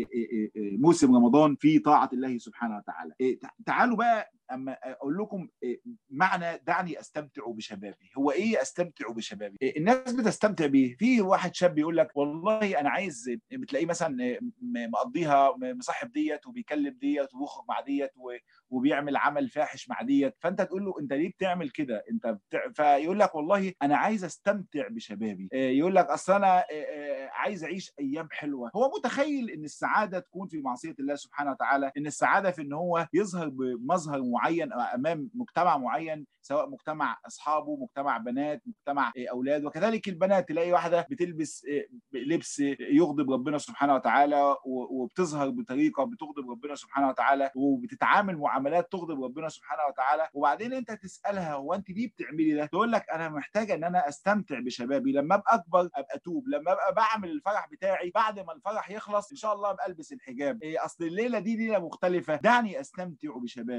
موسم رمضان في طاعه الله سبحانه وتعالى. تعالوا بقى اما اقول لكم معنى دعني استمتع بشبابي. هو ايه استمتع بشبابي؟ الناس بتستمتع بيه. في واحد شاب يقول لك والله انا عايز، بتلاقيه مثلا مقضيها مصاحب ديت وبيكلم ديت وبيخرج مع ديت وبيعمل عمل فاحش مع ديت، فانت تقول له انت ليه بتعمل كده؟ انت بتع... فيقول لك والله انا عايز استمتع بشبابي. يقول لك اصل انا عايز اعيش ايام حلوه. هو متخيل ان السعاده تكون في معصيه الله سبحانه وتعالى، ان السعاده في ان هو يظهر بمظهر معين امام مجتمع معين، سواء مجتمع اصحابه، مجتمع بنات، مجتمع اولاد. وكذلك البنات تلاقي واحده بتلبس لبس يغضب ربنا سبحانه وتعالى وبتظهر بطريقه بتغضب ربنا سبحانه وتعالى وبتتعامل معاملات تغضب ربنا سبحانه وتعالى، وبعدين انت تسالها هو انت ليه بتعملي ده؟ تقول لك انا محتاجه ان انا استمتع بشبابي، لما ابقى اكبر ابقى اتوب، لما ابقى بعمل الفرح بتاعي بعد ما الفرح يخلص ان شاء الله ابقى البس الحجاب. إيه اصل الليله دي ليله مختلفه، دعني استمتع بشبابي. عبد الله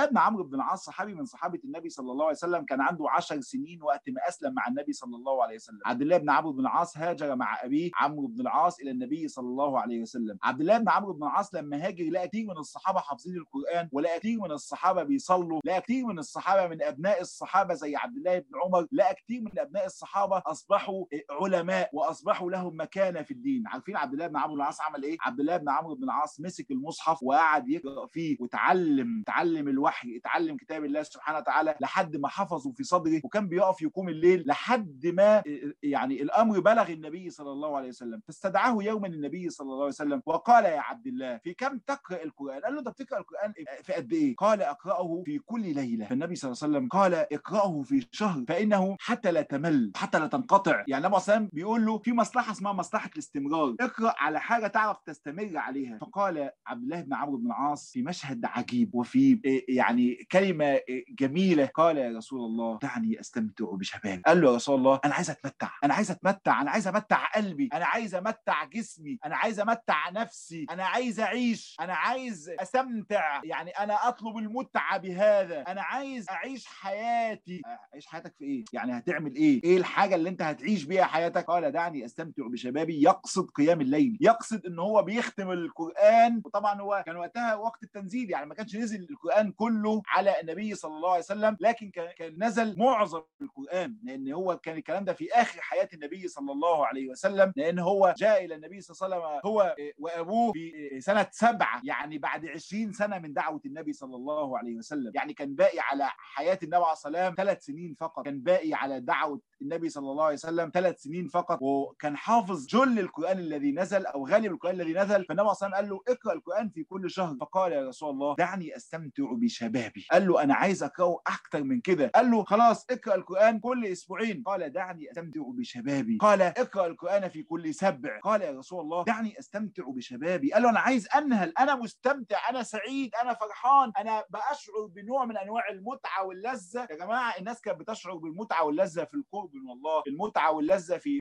الله بن عمرو بن العاص صحابي من صحابه النبي صلى الله عليه وسلم، كان عنده عشر سنين وقت ما اسلم مع النبي صلى الله عليه وسلم. عبد الله بن عمرو بن العاص هاجر مع ابيه عمرو بن العاص الى النبي صلى الله عليه وسلم. عبد الله بن عمرو بن العاص لما هاجر لقى كتير من الصحابه حافظين القران، ولقى كتير من الصحابه بيصلوا، لقى كتير من الصحابه من ابناء الصحابه زي عبد الله بن عمر، لقى كتير من ابناء الصحابه اصبحوا علماء واصبحوا لهم مكانه في الدين. عارفين عبد الله بن عمرو بن العاص عمل ايه؟ عبد الله بن عمرو بن العاص مسك المصحف وقعد يقرا فيه وتعلم تعلم الوحي، اتعلم كتاب الله سبحانه وتعالى لحد ما حفظه في صدره، وكان بيقف يقوم الليل لحد ما يعني الامر بلغ النبي صلى الله عليه وسلم. فاستدعاه يوما النبي صلى الله عليه وسلم وقال: يا عبد الله في كم تقرا القران؟ قال له: انت بتقرا القران في قد ايه؟ قال: اقراه في كل ليله. فالنبي صلى الله عليه وسلم قال: اقراه في شهر فانه حتى لا تمل حتى لا تنقطع. يعني النبي صلى الله عليه وسلم بيقول له في مصلحه اسمها مصلحه الاستمرار، اقرا على حاجه تعرف تستمر عليها. فقال عبد الله بن عمرو بن العاص في مشهد عجيب وفي يعني كلمه جميله، قال: يا رسول الله دعني استمتع بشبابي. قال له: يا رسول الله انا عايز اتمتع، انا عايز اتمتع، انا عايز امتع قلبي، انا عايز امتع جسمي، انا عايز امتع نفسي، انا عايز اعيش، انا عايز استمتع، يعني انا اطلب المتعه بهذا، انا عايز اعيش حياتي. اعيش حياتك في ايه؟ يعني هتعمل ايه؟ ايه الحاجه اللي انت هتعيش بيها حياتك؟ قال: دعني استمتع بشبابي. يقصد قيام الليل، يقصد ان هو بيختم القران. وطبعا هو كان وقتها وقت التنزيل، يعني ما كانش نزل القران كله على النبي صلى الله عليه وسلم، لكن كان نزل معظم القران، لان هو كان الكلام ده في اخر حياه النبي صلى الله عليه وسلم، لان هو جاء الى النبي صلى الله عليه وسلم هو وابوه في سنه سبعه، يعني بعد عشرين سنه من دعوه النبي صلى الله عليه وسلم. يعني كان باقي على حياه النبي عليه الصلاه والسلام ثلاث سنين فقط، كان باقي على دعوه النبي صلى الله عليه وسلم ثلاث سنين فقط، وكان حافظ جل القران الذي نزل او غالب القران الذي نزل. فالنبي صلى الله عليه وسلم قال له: اقرا القران في كل شهر. فقال: يا رسول الله دعني استمتع بشبابي. قال له: انا عايز اقراه اكتر من كده. قال له: خلاص اقرا القران كل اسبوعين. قال: دعني استمتع بشبابي. قال: اقرا القران في كل سبع. قال: يا رسول الله دعني استمتع بشبابي. قال له: انا عايز انهل، انا مستمتع، انا سعيد، انا فرحان، انا باشعر بنوع من انواع المتعه واللذه. يا جماعه الناس كانت بتشعر بالمتعه واللذه في القرب من الله، المتعه واللذه في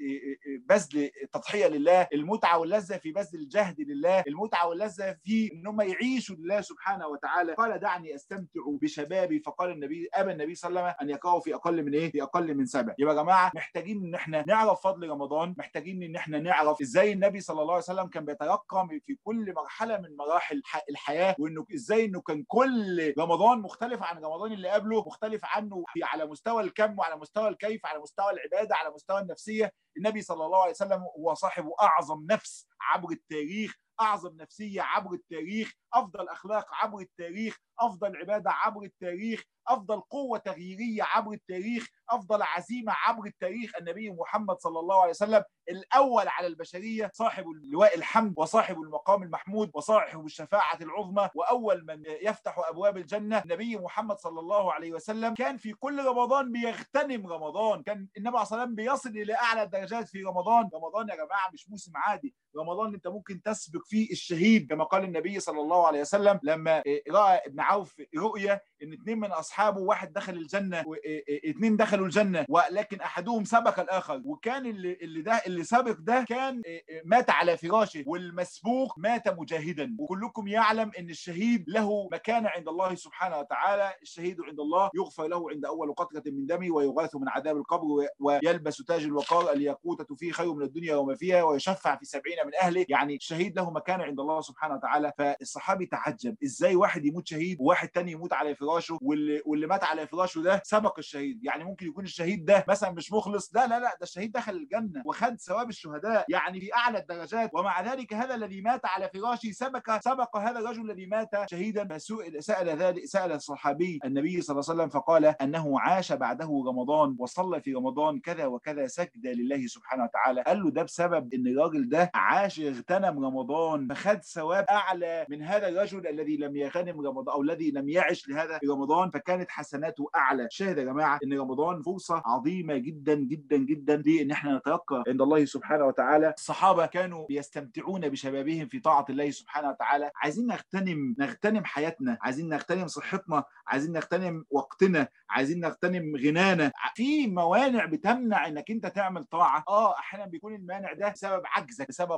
بذل التضحيه لله، المتعه واللذه في بذل الجهد لله، المتعه واللذه في ان هم يعيشوا لله سبحانه وتعالى. قال: دعني استمتع بشبابي. فقال النبي ابى النبي صلى الله عليه وسلم ان يقرأوا في اقل من ايه؟ في اقل من سبع. يبقى يا جماعه محتاجين ان احنا نعرف فضل رمضان، محتاجين ان احنا نعرف ازاي النبي صلى الله عليه وسلم كان بيترقى في كل مرحله من مراحل الحياه، وانه ازاي انه كان كل رمضان مختلف عن رمضان اللي قبله، مختلف عنه في على مستوى الكم وعلى مستوى الكيف، على مستوى العباده، على مستوى النفسيه. النبي صلى الله عليه وسلم هو صاحب اعظم نفس عبر التاريخ، اعظم نفسيه عبر التاريخ، افضل اخلاق عبر التاريخ، افضل عباده عبر التاريخ، افضل قوه تغييريه عبر التاريخ، افضل عزيمه عبر التاريخ. النبي محمد صلى الله عليه وسلم الاول على البشريه، صاحب اللواء الحمد وصاحب المقام المحمود وصاحب الشفاعه العظمى، واول من يفتح ابواب الجنه. النبي محمد صلى الله عليه وسلم كان في كل رمضان بيغتنم رمضان، كان النبي عليه الصلاه والسلام بيصل الى اعلى الدرجات في رمضان. رمضان يا جماعه مش موسم عادي، رمضان انت ممكن تسبق فيه الشهيد، كما قال النبي صلى الله عليه وسلم لما راى ابن عوف رؤيا ان اثنين من اصحابه، واحد دخل الجنه واثنين دخلوا الجنه، ولكن احدهم سبق الاخر، وكان اللي اللي ده اللي سبق ده كان مات على فراشه، والمسبوق مات مجاهدا. وكلكم يعلم ان الشهيد له مكانه عند الله سبحانه وتعالى. الشهيد عند الله يغفر له عند اول قطره من دمه، ويغاث من عذاب القبر، ويلبس تاج الوقار، الياقوتة فيه خير من الدنيا وما فيها، ويشفع في سبعين من اهله. يعني الشهيد له مكانه عند الله سبحانه وتعالى. فالصحابي تعجب ازاي واحد يموت شهيد وواحد تاني يموت على فراشه، واللي, واللي مات على فراشه ده سبق الشهيد. يعني ممكن يكون الشهيد ده مثلا مش مخلص، لا لا لا، ده الشهيد دخل الجنه وخد ثواب الشهداء، يعني في اعلى الدرجات. ومع ذلك هذا الذي مات على فراشه سبق سبق هذا الرجل الذي مات شهيدا. فسئل سال ذلك سال الصحابي النبي صلى الله عليه وسلم فقال انه عاش بعده رمضان وصلى في رمضان كذا وكذا سجدة لله سبحانه وتعالى. قال له ده بسبب ان الراجل ده عاش اغتنم رمضان فخد ثواب اعلى من هذا الرجل الذي لم يغتنم رمضان او الذي لم يعش لهذا رمضان، فكانت حسناته اعلى. شاهد يا جماعه ان رمضان فرصه عظيمه جدا جدا جدا لان احنا نترقى عند الله سبحانه وتعالى. الصحابه كانوا بيستمتعون بشبابهم في طاعه الله سبحانه وتعالى. عايزين نغتنم نغتنم حياتنا، عايزين نغتنم صحتنا، عايزين نغتنم وقتنا، عايزين نغتنم غنانا. في موانع بتمنع انك انت تعمل طاعه، اه احيانا بيكون المانع ده بسبب عجزك، بسبب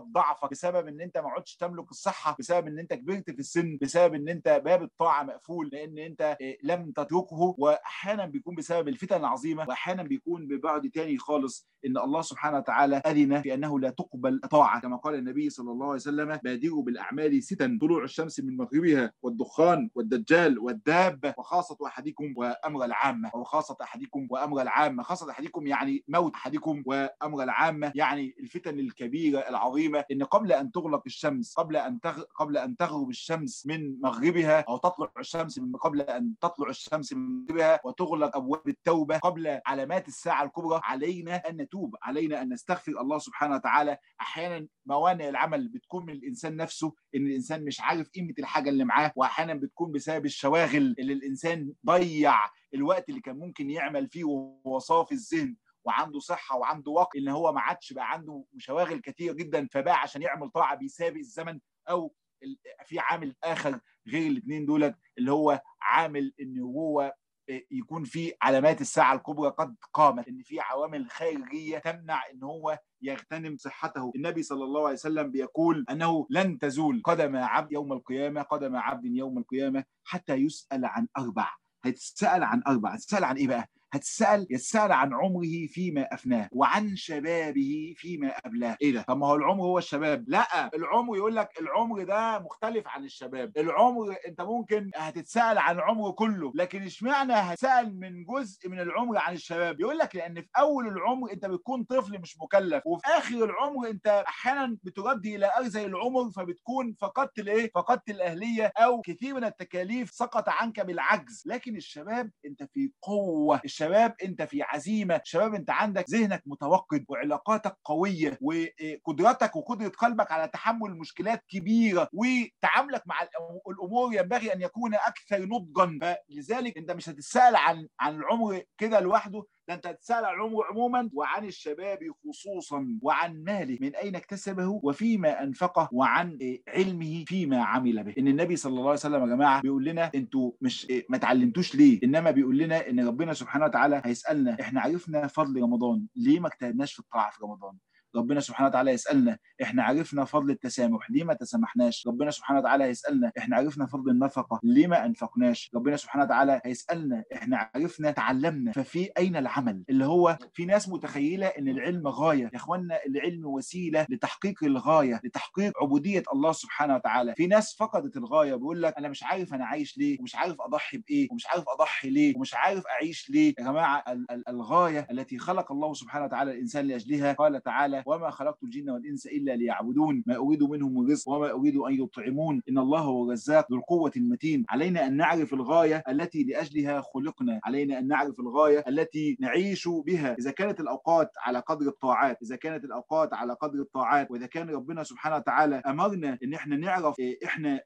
بسبب ضعفك، بسبب ان انت ما عدتش تملك الصحه، بسبب ان انت كبرت في السن، بسبب ان انت باب الطاعه مقفول لان انت لم تتركه. واحيانا بيكون بسبب الفتن العظيمه، واحيانا بيكون ببعد تاني خالص ان الله سبحانه وتعالى اذن في انه لا تقبل طاعه، كما قال النبي صلى الله عليه وسلم: بادروا بالاعمال ستا، طلوع الشمس من مغربها، والدخان والدجال والدابه، وخاصه احدكم وامر العامه، او خاصه احدكم وامر العامه. خاصه احدكم يعني موت احدكم، وامر العامه يعني الفتن الكبيره العظيمه، ان قبل ان تغلق الشمس، قبل ان تغ... قبل ان تغرب الشمس من مغربها، او تطلع الشمس من قبل ان تطلع الشمس من مغربها وتغلق ابواب التوبه، قبل علامات الساعه الكبرى، علينا ان نتوب، علينا ان نستغفر الله سبحانه وتعالى. احيانا موانع العمل بتكون من الانسان نفسه، ان الانسان مش عارف قيمه الحاجه اللي معاه، واحيانا بتكون بسبب الشواغل اللي الانسان ضيع الوقت اللي كان ممكن يعمل فيه وهو صافي الذهن وعنده صحه وعنده وقت، ان هو ما عادش بقى عنده مشاغل كتير جدا، فبقى عشان يعمل طاعه بيسابق الزمن. او في عامل اخر غير الاثنين دولت، اللي هو عامل ان هو يكون في علامات الساعه الكبرى قد قامت، ان في عوامل خارجيه تمنع ان هو يغتنم صحته. النبي صلى الله عليه وسلم بيقول انه لن تزول قدم عبد يوم القيامه، قدم عبد يوم القيامه حتى يسال عن اربع. هيتسال عن اربع. هتسال عن ايه بقى؟ هتسأل يتسأل عن عمره فيما أفناه، وعن شبابه فيما أبلاه. إيه ده؟ طب ما هو العمر هو الشباب؟ لا، العمر يقول لك العمر ده مختلف عن الشباب. العمر أنت ممكن هتتسأل عن العمر كله، لكن اشمعنى هتسأل من جزء من العمر عن الشباب؟ يقول لك لأن في أول العمر أنت بتكون طفل مش مكلف، وفي آخر العمر أنت أحيانا بتردي إلى أرذل العمر، فبتكون فقدت الإيه؟ فقدت الأهلية، أو كثير من التكاليف سقط عنك بالعجز. لكن الشباب أنت في قوة، الشباب انت في عزيمه، الشباب انت عندك ذهنك متوقد، وعلاقاتك قويه، وقدرتك وقدره قلبك على تحمل مشكلات كبيره، وتعاملك مع الامور ينبغي ان يكون اكثر نضجا. فلذلك انت مش هتتساءل عن عن العمر كده لوحده، ده انت هتتساءل عن العمر عموما، وعن الشباب خصوصا، وعن ماله من اين اكتسبه وفيما انفقه، وعن علمه فيما عمل به. ان النبي صلى الله عليه وسلم يا جماعه بيقول لنا انتوا مش ما اتعلمتوش ليه، انما بيقول لنا ان ربنا سبحانه وتعالى هيسالنا احنا عرفنا فضل رمضان ليه ما اجتهدناش في الطاعه في رمضان. ربنا سبحانه وتعالى يسالنا احنا عرفنا فضل التسامح ليه ما تسامحناش. ربنا سبحانه وتعالى هيسالنا احنا عرفنا فضل النفقه ليه ما انفقناش. ربنا سبحانه وتعالى هيسالنا احنا عرفنا تعلمنا ففي اين العمل. اللي هو في ناس متخيله ان العلم غايه. يا اخوانا العلم وسيله لتحقيق الغايه، لتحقيق عبوديه الله سبحانه وتعالى. في ناس فقدت الغايه، بيقول لك انا مش عارف انا عايش ليه، ومش عارف اضحي بايه، ومش عارف اضحي ليه، ومش عارف اعيش ليه. يا جماعه الغايه التي خلق الله سبحانه وتعالى الانسان لاجلها، قال تعالى وما خلقت الجن والانس الا ليعبدون ما اريد منهم من رزق وما اريد ان يطعمون ان الله هو الرزاق ذو القوه المتين. علينا ان نعرف الغايه التي لاجلها خلقنا، علينا ان نعرف الغايه التي نعيش بها. اذا كانت الاوقات على قدر الطاعات، اذا كانت الاوقات على قدر الطاعات، واذا كان ربنا سبحانه وتعالى امرنا ان احنا نعرف احنا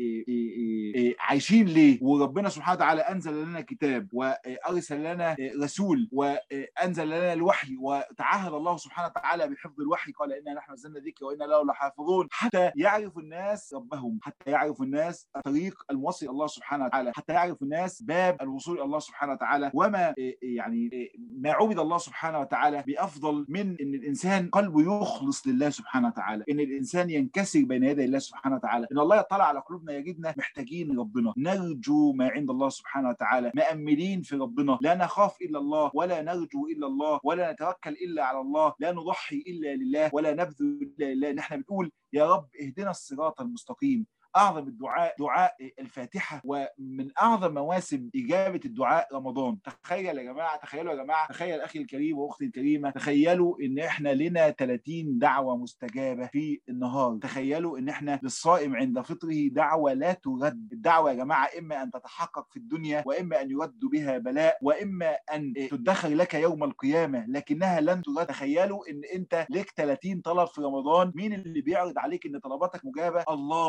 عايشين ليه، وربنا سبحانه وتعالى انزل لنا كتاب وارسل لنا رسول وانزل لنا الوحي، وتعهد الله سبحانه وتعالى بحفظ الوحي، قال انا نحن نزلنا الذكر وانا له لحافظون، حتى يعرف الناس ربهم، حتى يعرف الناس الطريق الموصل الى الله سبحانه وتعالى، حتى يعرف الناس باب الوصول الى الله سبحانه وتعالى. وما يعني ما عبد الله سبحانه وتعالى بافضل من ان الانسان قلبه يخلص لله سبحانه وتعالى، ان الانسان ينكسر بين يدي الله سبحانه وتعالى، ان الله يطلع على قلوبنا يجدنا محتاجين ربنا، نرجو ما عند الله سبحانه وتعالى، مأملين في ربنا، لا نخاف الا الله ولا نرجو الا الله ولا نتوكل الا على الله، لا نضحي الا لله ولا نبذل الا لله. ان احنا بنقول يا رب اهدنا الصراط المستقيم. اعظم الدعاء دعاء الفاتحه، ومن اعظم مواسم اجابه الدعاء رمضان. تخيل يا جماعه، تخيلوا يا جماعه، تخيل اخي الكريم واختي الكريمه، تخيلوا ان احنا لنا ثلاثين دعوه مستجابه في النهار. تخيلوا ان احنا للصائم عند فطره دعوه لا ترد. الدعوه يا جماعه اما ان تتحقق في الدنيا، واما ان يرد بها بلاء، واما ان تدخر لك يوم القيامه لكنها لن ترد. تخيلوا ان انت لك ثلاثين طلب في رمضان، مين اللي بيعرض عليك ان طلباتك مجابه؟ الله. الله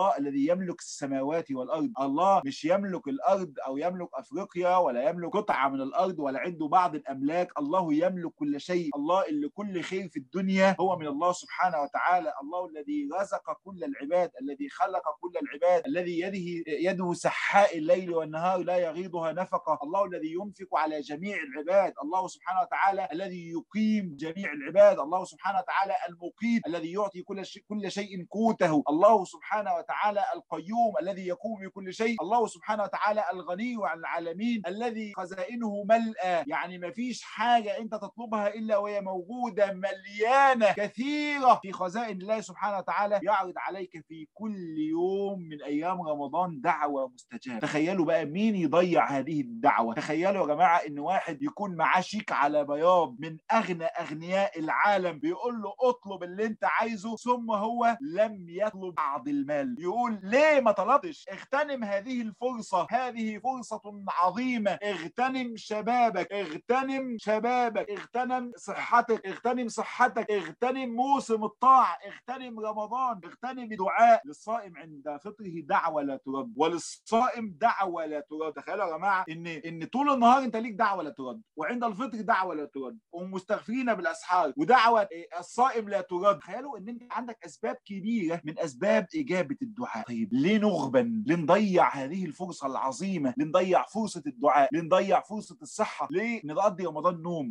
الله الذي يملك السماوات والأرض. الله مش يملك الأرض أو يملك أفريقيا ولا يملك قطعة من الأرض ولا عنده بعض الأملاك. الله يملك كل شيء. الله اللي كل خير في الدنيا هو من الله سبحانه وتعالى. الله الذي رزق كل العباد، الذي خلق كل العباد، الذي يده يده سحاء الليل والنهار لا يغيضها نفقة. الله الذي ينفق على جميع العباد. الله سبحانه وتعالى الذي يقيم جميع العباد. الله سبحانه وتعالى المقيت الذي يعطي كل شيء كل شيء قوته. الله سبحانه وتعالى القيوم الذي يقوم بكل شيء. الله سبحانه وتعالى الغني عن العالمين الذي خزائنه ملأى، يعني ما فيش حاجة انت تطلبها الا وهي موجودة مليانة كثيرة في خزائن الله سبحانه وتعالى. يعرض عليك في كل يوم من ايام رمضان دعوة مستجابة. تخيلوا بقى مين يضيع هذه الدعوة. تخيلوا يا جماعة ان واحد يكون معاه شيك على بياض من اغنى اغنياء العالم بيقول له اطلب اللي انت عايزه، ثم هو لم يطلب بعض المال. يقول ليه ما طلبتش؟ اغتنم هذه الفرصة، هذه فرصة عظيمة. اغتنم شبابك، اغتنم شبابك، اغتنم صحتك، اغتنم صحتك، اغتنم موسم الطاعة، اغتنم رمضان، اغتنم دعاء. للصائم عند فطره دعوة لا ترد، وللصائم دعوة لا ترد. تخيلوا يا جماعة ان ان طول النهار انت ليك دعوة لا ترد، وعند الفطر دعوة لا ترد، ومستغفرين بالاسحار ودعوة الصائم لا ترد. تخيلوا ان انت عندك اسباب كبيرة من اسباب اجابة الدعاء. طيب ليه نغبن؟ ليه نضيع هذه الفرصة العظيمة؟ ليه نضيع فرصة الدعاء؟ ليه نضيع فرصة الصحة؟ ليه نقضي رمضان نوم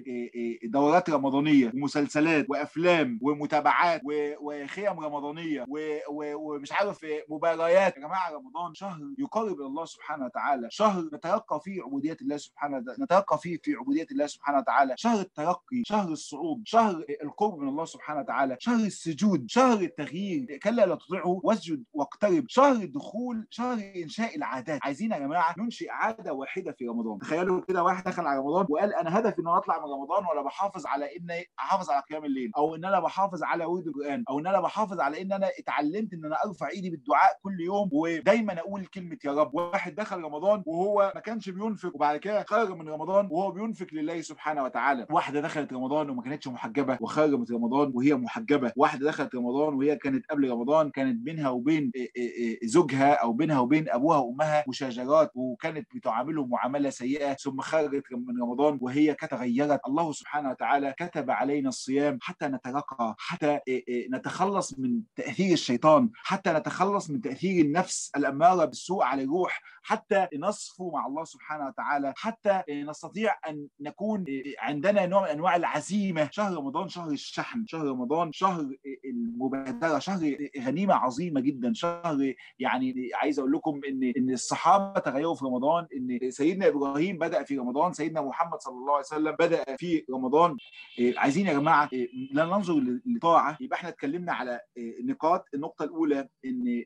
ودورات رمضانية ومسلسلات وافلام ومتابعات وخيم رمضانية ومش عارف مباريات؟ يا جماعة رمضان شهر يقرب الى الله سبحانه وتعالى، شهر نترقى فيه عبودية الله سبحانه وتعالى، نترقى فيه في عبودية الله سبحانه وتعالى، شهر الترقي، شهر الصعود، شهر القرب من الله سبحانه وتعالى، شهر السجود، شهر التغيير. كلا لا تطيعه واسجد واقترب، شهر الدخول، شهر انشاء العادات. عايزين يا جماعه ننشئ عاده واحده في رمضان. تخيلوا كده واحد دخل على رمضان وقال انا هدفي ان انا اطلع من رمضان ولا بحافظ على ان احافظ على قيام الليل، او ان انا بحافظ على ورد القران، او ان انا بحافظ على ان انا اتعلمت ان انا ارفع ايدي بالدعاء كل يوم ودايما اقول كلمه يا رب. واحد دخل رمضان وهو ما كانش بينفق، وبعد كده خرج من رمضان وهو بينفق لله سبحانه وتعالى. واحده دخلت رمضان وما كانتش محجبه وخرجت رمضان وهي محجبه. واحده دخلت رمضان وهي كانت قبل رمضان كانت بينها وبين زوجها او بينها وبين ابوها وامها مشاجرات وكانت بتعاملهم معامله سيئه، ثم خرجت من رمضان وهي تغيرت. الله سبحانه وتعالى كتب علينا الصيام حتى نترقى، حتى نتخلص من تاثير الشيطان، حتى نتخلص من تاثير النفس الاماره بالسوء على الروح، حتى نصفو مع الله سبحانه وتعالى، حتى نستطيع ان نكون عندنا نوع من انواع العزيمه. شهر رمضان شهر الشحن، شهر رمضان شهر المبادره، شهر غنيمه عظيمه جدا، شهر يعني عايز اقول لكم ان ان الصحابه تغيروا في رمضان، ان سيدنا ابراهيم بدا في رمضان، سيدنا محمد صلى الله عليه وسلم بدا في رمضان. عايزين يا جماعه لا ننظر لطاعه. يبقى احنا اتكلمنا على نقاط. النقطه الاولى ان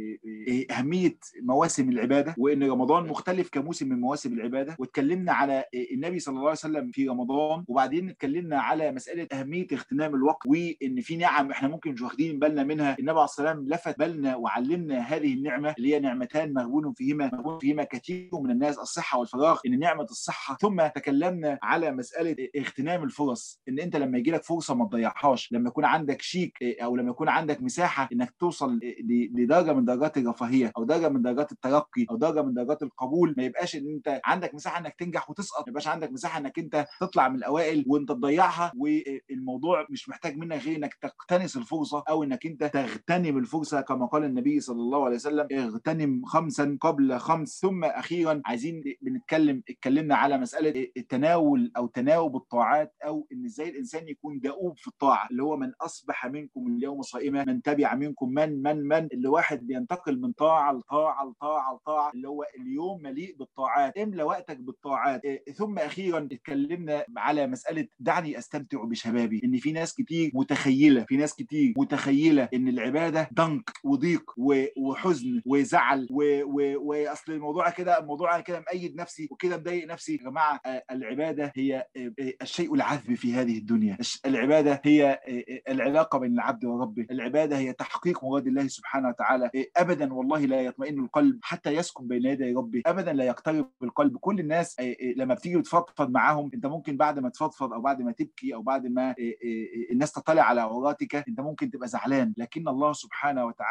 اهميه مواسم العباده، وان رمضان مختلف كموسم من مواسم العباده، واتكلمنا على النبي صلى الله عليه وسلم في رمضان، وبعدين اتكلمنا على مساله اهميه اغتنام الوقت، وان في نعم احنا ممكن مش واخدين بالنا منها. النبي عليه الصلاه والسلام لفت بالنا وعلمنا هذه النعمه اللي هي نعمتان مغبون فيهما مغبون فيهما كثير من الناس، الصحه والفراغ، ان نعمه الصحه. ثم تكلمنا على مساله اغتنام الفرص، ان انت لما يجي لك فرصه ما تضيعهاش، لما يكون عندك شيك او لما يكون عندك مساحه انك توصل لدرجه من درجات الرفاهيه او درجه من درجات الترقي او درجه من درجات القبول. ما يبقاش ان انت عندك مساحه انك تنجح وتسقط، ما يبقاش عندك مساحه انك انت تطلع من الاوائل وانت تضيعها، والموضوع مش محتاج منك غير انك تقتنص الفرصه او انك انت تغتنم الفرصه، كما قال النبي صلى الله عليه وسلم اغتنم خمسا قبل خمس. ثم اخيرا عايزين بنتكلم اتكلمنا على مساله التناول او تناوب الطاعات، او ان ازاي الانسان يكون دؤوب في الطاعه، اللي هو من اصبح منكم اليوم صائما من تبع منكم من من من اللي واحد بينتقل من طاعه لطاعه لطاعه لطاعه، اللي هو اليوم مليء بالطاعات، املى وقتك بالطاعات. ثم اخيرا اتكلمنا على مساله دعني استمتع بشبابي، ان في ناس كتير متخيله في ناس كتير متخيله ان العباده ضنك وضيق وحزن وزعل واصل الموضوع كده الموضوع كده مأيد نفسي وكده مضايق نفسي. يا جماعه العباده هي الشيء العذب في هذه الدنيا، العباده هي العلاقه بين العبد وربه، العباده هي تحقيق مراد الله سبحانه وتعالى. ابدا والله لا يطمئن القلب حتى يسكن بين يدي ربه، ابدا لا يقترب القلب. كل الناس لما بتيجي بتفضفض معاهم، انت ممكن بعد ما تفضفض او بعد ما تبكي او بعد ما الناس تطلع على عوراتك انت ممكن تبقى زعلان، لكن الله سبحانه وتعالى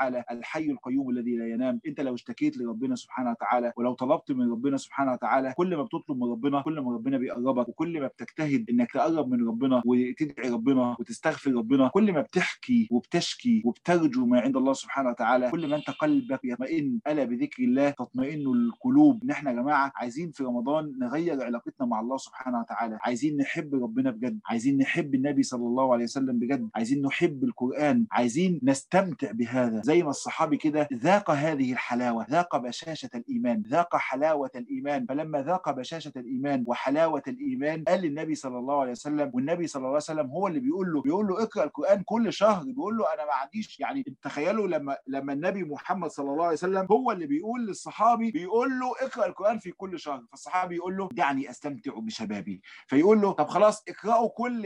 وتعالى الحي القيوم الذي لا ينام. انت لو اشتكيت لربنا سبحانه وتعالى ولو طلبت من ربنا سبحانه وتعالى، كل ما بتطلب من ربنا كل ما ربنا بيقربك، وكل ما بتجتهد انك تقرب من ربنا وتدعي ربنا وتستغفر ربنا، كل ما بتحكي وبتشكي وبترجو ما عند الله سبحانه وتعالى، كل ما انت قلبك يطمئن. الا بذكر الله تطمئن القلوب. ان احنا يا جماعه عايزين في رمضان نغير علاقتنا مع الله سبحانه وتعالى، عايزين نحب ربنا بجد، عايزين نحب النبي صلى الله عليه وسلم بجد، عايزين نحب القرآن، عايزين نستمتع بهذا زي ما الصحابي كده ذاق هذه الحلاوة، ذاق بشاشة الإيمان، ذاق حلاوة الإيمان. فلما ذاق بشاشة الإيمان وحلاوة الإيمان قال للنبي صلى الله عليه وسلم، والنبي صلى الله عليه وسلم هو اللي بيقول له بيقول له اقرأ القرآن كل شهر. بيقول له أنا ما عنديش، يعني تخيلوا لما لما النبي محمد صلى الله عليه وسلم هو اللي بيقول للصحابي، بيقول له اقرأ القرآن في كل شهر. فالصحابي يقول له دعني أستمتع بشبابي. فيقول له طب خلاص اقرأوا كل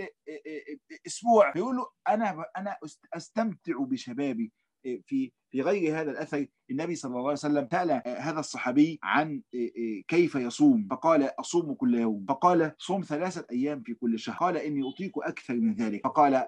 اسبوع. فيقول له انا انا استمتع بشبابي. في في غير هذا الاثر النبي صلى الله عليه وسلم سأل هذا الصحابي عن كيف يصوم، فقال اصوم كل يوم. فقال صوم ثلاثه ايام في كل شهر. قال اني اطيق اكثر من ذلك. فقال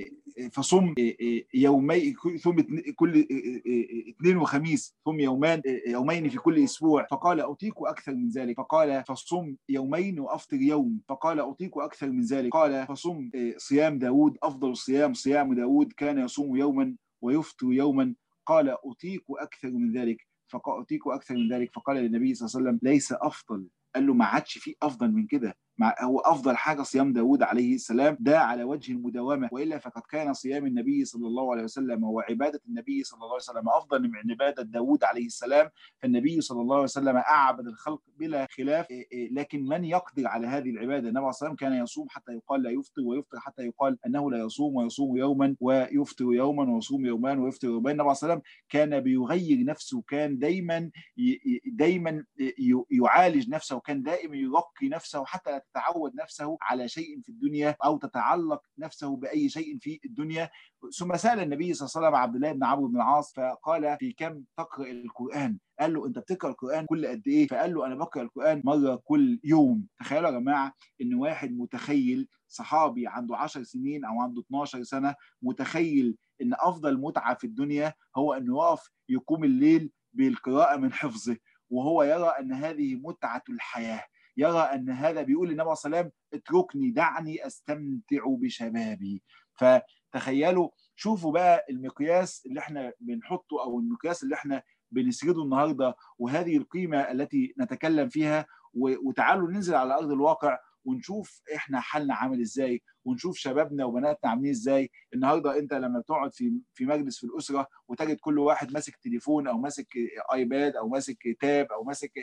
فصوم يومين ثم كل اثنين وخميس ثم يومان يومين في كل اسبوع. فقال اطيق اكثر من ذلك. فقال فصوم يومين وافطر يوم. فقال اطيق اكثر من ذلك. قال فصوم صيام داود، افضل الصيام صيام داود كان يصوم يوما ويفطر يوما. قال أطيق أكثر من ذلك. فقال أطيق أكثر من ذلك. فقال للنبي صلى الله عليه وسلم ليس أفضل. قال له ما عادش فيه أفضل من كده، هو أفضل حاجة صيام داود عليه السلام ده على وجه المداومة، وإلا فقد كان صيام النبي صلى الله عليه وسلم وعبادة النبي صلى الله عليه وسلم أفضل من عبادة داود عليه السلام. فالنبي صلى الله عليه وسلم أعبد الخلق بلا خلاف، لكن من يقدر على هذه العبادة؟ النبي صلى الله عليه وسلم كان يصوم حتى يقال لا يفطر، ويفطر حتى يقال أنه لا يصوم، ويصوم يوما ويفطر يوما، ويصوم يومان ويفطر يومين. النبي صلى الله عليه وسلم كان بيغير نفسه، كان دايما دايما يعالج نفسه، وكان دائما يرقي نفسه حتى لا تتعود نفسه على شيء في الدنيا أو تتعلق نفسه بأي شيء في الدنيا. ثم سأل النبي صلى الله عليه وسلم عبد الله بن عمرو بن العاص فقال في كم تقرأ القرآن؟ قال له أنت بتقرأ القرآن كل قد إيه؟ فقال له أنا بقرأ القرآن مرة كل يوم. تخيلوا يا جماعة إن واحد متخيل صحابي عنده عشر سنين أو عنده اثناشر سنة متخيل إن أفضل متعة في الدنيا هو إنه يقف يقوم الليل بالقراءة من حفظه، وهو يرى أن هذه متعة الحياة، يرى أن هذا بيقول للنبي صلى الله عليه وسلم اتركني دعني أستمتع بشبابي. فتخيلوا، شوفوا بقى المقياس اللي احنا بنحطه أو المقياس اللي احنا بنسرده النهاردة، وهذه القيمة التي نتكلم فيها. وتعالوا ننزل على أرض الواقع ونشوف احنا حالنا عامل ازاي، ونشوف شبابنا وبناتنا عاملين ازاي. النهارده انت لما بتقعد في في مجلس في الاسره وتجد كل واحد ماسك تليفون او ماسك ايباد او ماسك تاب او ماسك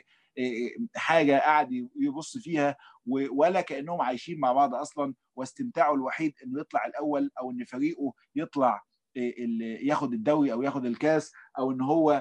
حاجه قاعد يبص فيها، ولا كانهم عايشين مع بعض اصلا، واستمتاعه الوحيد انه يطلع الاول، او ان فريقه يطلع ياخد الدوري او ياخد الكاس، او ان هو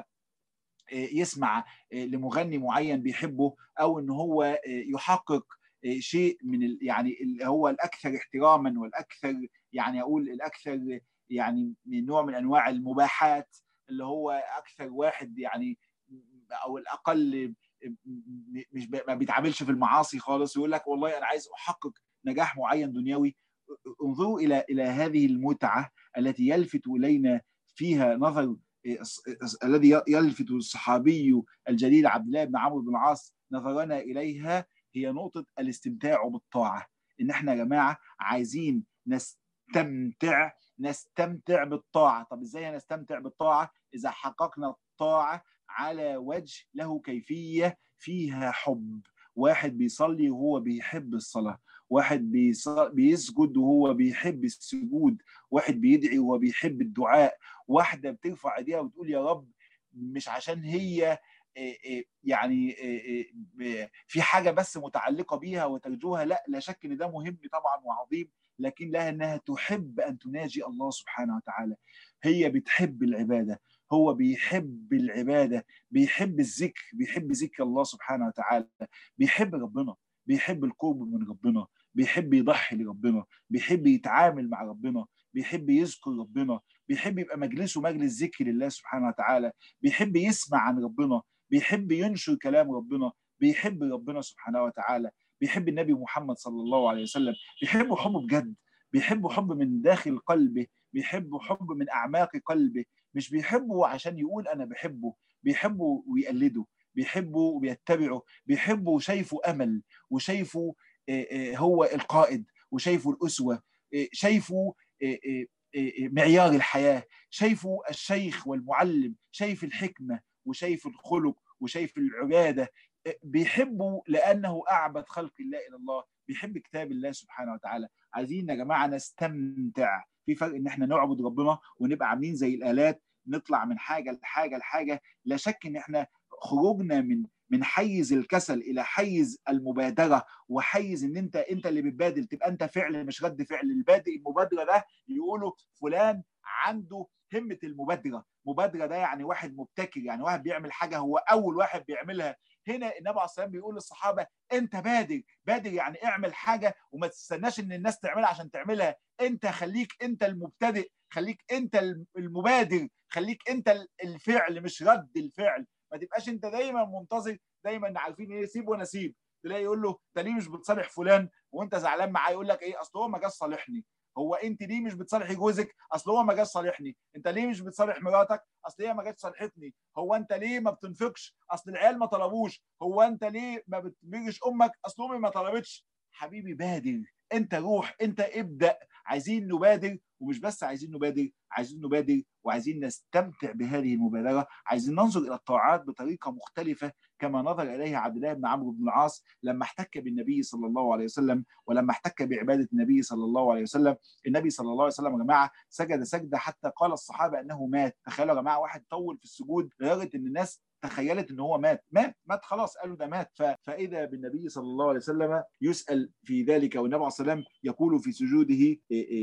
يسمع لمغني معين بيحبه، او ان هو يحقق شيء من يعني اللي هو الاكثر احتراما والاكثر يعني اقول الاكثر يعني من نوع من انواع المباحات، اللي هو اكثر واحد يعني او الاقل مش ما بيتعاملش في المعاصي خالص، يقول لك والله انا عايز احقق نجاح معين دنيوي. انظروا الى الى هذه المتعه التي يلفت الينا فيها نظر الذي يلفت الصحابي الجليل عبد الله بن عمرو بن العاص نظرنا اليها، هي نقطة الاستمتاع بالطاعة. إن إحنا يا جماعة عايزين نستمتع نستمتع بالطاعة. طب إزاي نستمتع بالطاعة؟ إذا حققنا الطاعة على وجه له كيفية فيها حب. واحد بيصلي وهو بيحب الصلاة، واحد بيسجد وهو بيحب السجود، واحد بيدعي وهو بيحب الدعاء، واحدة بترفع ايديها وتقول يا رب مش عشان هي يعني في حاجة بس متعلقة بيها وترجوها، لا لا شك ان ده مهم طبعا وعظيم، لكن لها انها تحب ان تناجي الله سبحانه وتعالى. هي بتحب العبادة، هو بيحب العبادة، بيحب الذكر، بيحب ذكر الله سبحانه وتعالى، بيحب ربنا، بيحب القرب من ربنا، بيحب يضحي لربنا، بيحب يتعامل مع ربنا، بيحب يذكر ربنا، بيحب يبقى مجلسه مجلس ذكر لله سبحانه وتعالى، بيحب يسمع عن ربنا، بيحب ينشر كلام ربنا، بيحب ربنا سبحانه وتعالى، بيحب النبي محمد صلى الله عليه وسلم، بيحب حب بجد، بيحب حب من داخل قلبه، بيحب حب من أعماق قلبه، مش بيحبه عشان يقول انا بحبه، بيحبه ويقلده، بيحبه وبيتبعه، بيحبه وشايفه امل، وشايفه هو القائد، وشايفه الاسوه، شايفه معيار الحياه، شايفه الشيخ والمعلم، شايف الحكمه وشايف الخلق وشايف العباده. بيحبه لانه اعبد خلق الله الى الله، بيحب كتاب الله سبحانه وتعالى. عايزين يا جماعه نستمتع. في فرق ان احنا نعبد ربنا ونبقى عاملين زي الالات، نطلع من حاجه لحاجه لحاجه. لا شك ان احنا خروجنا من من حيز الكسل الى حيز المبادره، وحيز ان انت انت اللي بتبادر، تبقى انت فعل مش رد فعل. البادئ المبادره ده يقولوا فلان عنده همه المبادره. مبادره ده يعني واحد مبتكر، يعني واحد بيعمل حاجه هو اول واحد بيعملها. هنا النبي عليه الصلاه والسلام بيقول للصحابه انت بادر. بادر يعني اعمل حاجه وما تستناش ان الناس تعملها عشان تعملها. انت خليك انت المبتدئ، خليك انت المبادر، خليك انت الفعل مش رد الفعل. ما تبقاش انت دايما منتظر، دايما عارفين ايه، سيب وانا سيب. تلاقي يقول له انت ليه مش بتصالح فلان وانت زعلان معاه؟ يقول لك ايه، اصل هو ما جاش صالحني. هو انت ليه مش بتصالحي جوزك؟ اصل هو ما جاش صالحني. انت ليه مش بتصالح مراتك؟ اصل هي ما جاتش صالحتني. هو انت ليه ما بتنفقش؟ اصل العيال ما طلبوش. هو انت ليه ما بتبرش امك؟ اصل امي ما طلبتش. حبيبي بادر، انت روح، انت ابدا. عايزين نبادر، ومش بس عايزين نبادر، عايزين نبادر وعايزين نستمتع بهذه المبادره. عايزين ننظر الى الطاعات بطريقه مختلفه كما نظر اليه عبد الله بن عمرو بن العاص لما احتك بالنبي صلى الله عليه وسلم، ولما احتك بعباده النبي صلى الله عليه وسلم. النبي صلى الله عليه وسلم يا جماعه سجد سجده حتى قال الصحابه انه مات. تخيلوا يا جماعه واحد طول في السجود لدرجه ان الناس تخيلت ان هو مات مات مات خلاص، قالوا ده مات. فاذا بالنبي صلى الله عليه وسلم يسال في ذلك، والنبي عليه الصلاه والسلام يقول في سجوده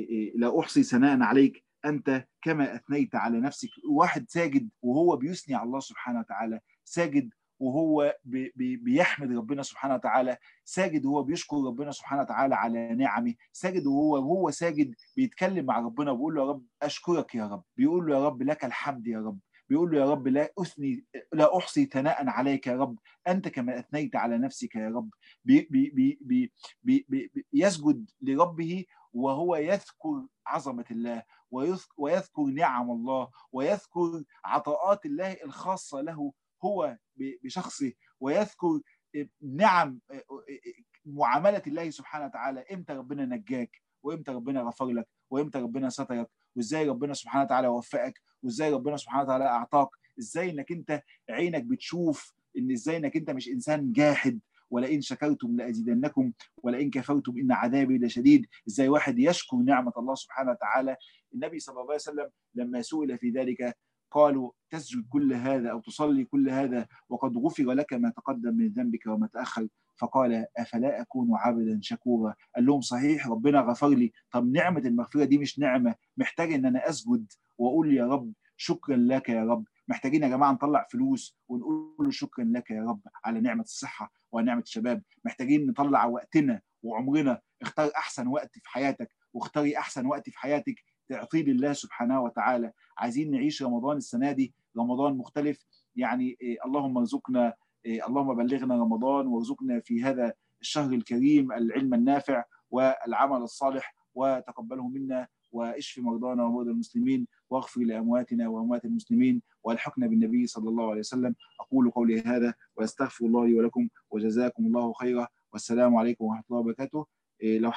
لا احصي ثناء عليك انت كما اثنيت على نفسك. واحد ساجد وهو بيثني على الله سبحانه وتعالى، ساجد وهو بي بي بيحمد ربنا سبحانه وتعالى، ساجد وهو بيشكر ربنا سبحانه وتعالى على نعمه، ساجد وهو وهو ساجد بيتكلم مع ربنا وبيقول له يا رب اشكرك يا رب، بيقول له يا رب لك الحمد يا رب، بيقول له يا رب لا اثني لا احصي ثناء عليك يا رب انت كما اثنيت على نفسك يا رب. بي بي بي بي بي بي يسجد لربه وهو يذكر عظمه الله، ويذكر نعم الله، ويذكر عطاءات الله الخاصه له هو بشخصه، ويذكر نعم معامله الله سبحانه وتعالى. امتى ربنا نجاك، وامتى ربنا غفر لك، وامتى ربنا سترك، وازاي ربنا سبحانه وتعالى وفقك، وازاي ربنا سبحانه وتعالى اعطاك، ازاي انك انت عينك بتشوف، ان ازاي انك انت مش انسان جاحد. ولئن شكرتم لازيدنكم ولئن كفرتم ان عذابي لشديد. ازاي واحد يشكر نعمه الله سبحانه وتعالى. النبي صلى الله عليه وسلم لما سئل في ذلك قالوا تسجد كل هذا او تصلي كل هذا وقد غفر لك ما تقدم من ذنبك وما تاخر، فقال افلا اكون عبدا شكورا. قال لهم صحيح ربنا غفر لي، طب نعمه المغفره دي مش نعمه محتاج ان انا اسجد واقول يا رب شكرا لك يا رب. محتاجين يا جماعه نطلع فلوس ونقول له شكرا لك يا رب على نعمه الصحه ونعمه الشباب. محتاجين نطلع وقتنا وعمرنا. اختار احسن وقت في حياتك، واختاري احسن وقت في حياتك تعطيه لله سبحانه وتعالى. عايزين نعيش رمضان السنه دي رمضان مختلف. يعني إيه، اللهم ارزقنا إيه، اللهم بلغنا رمضان وارزقنا في هذا الشهر الكريم العلم النافع والعمل الصالح، وتقبله منا، واشف مرضانا ومرضى المسلمين، واغفر لامواتنا واموات المسلمين، والحقنا بالنبي صلى الله عليه وسلم. اقول قولي هذا واستغفر الله لي ولكم، وجزاكم الله خيرا، والسلام عليكم ورحمه الله وبركاته. لو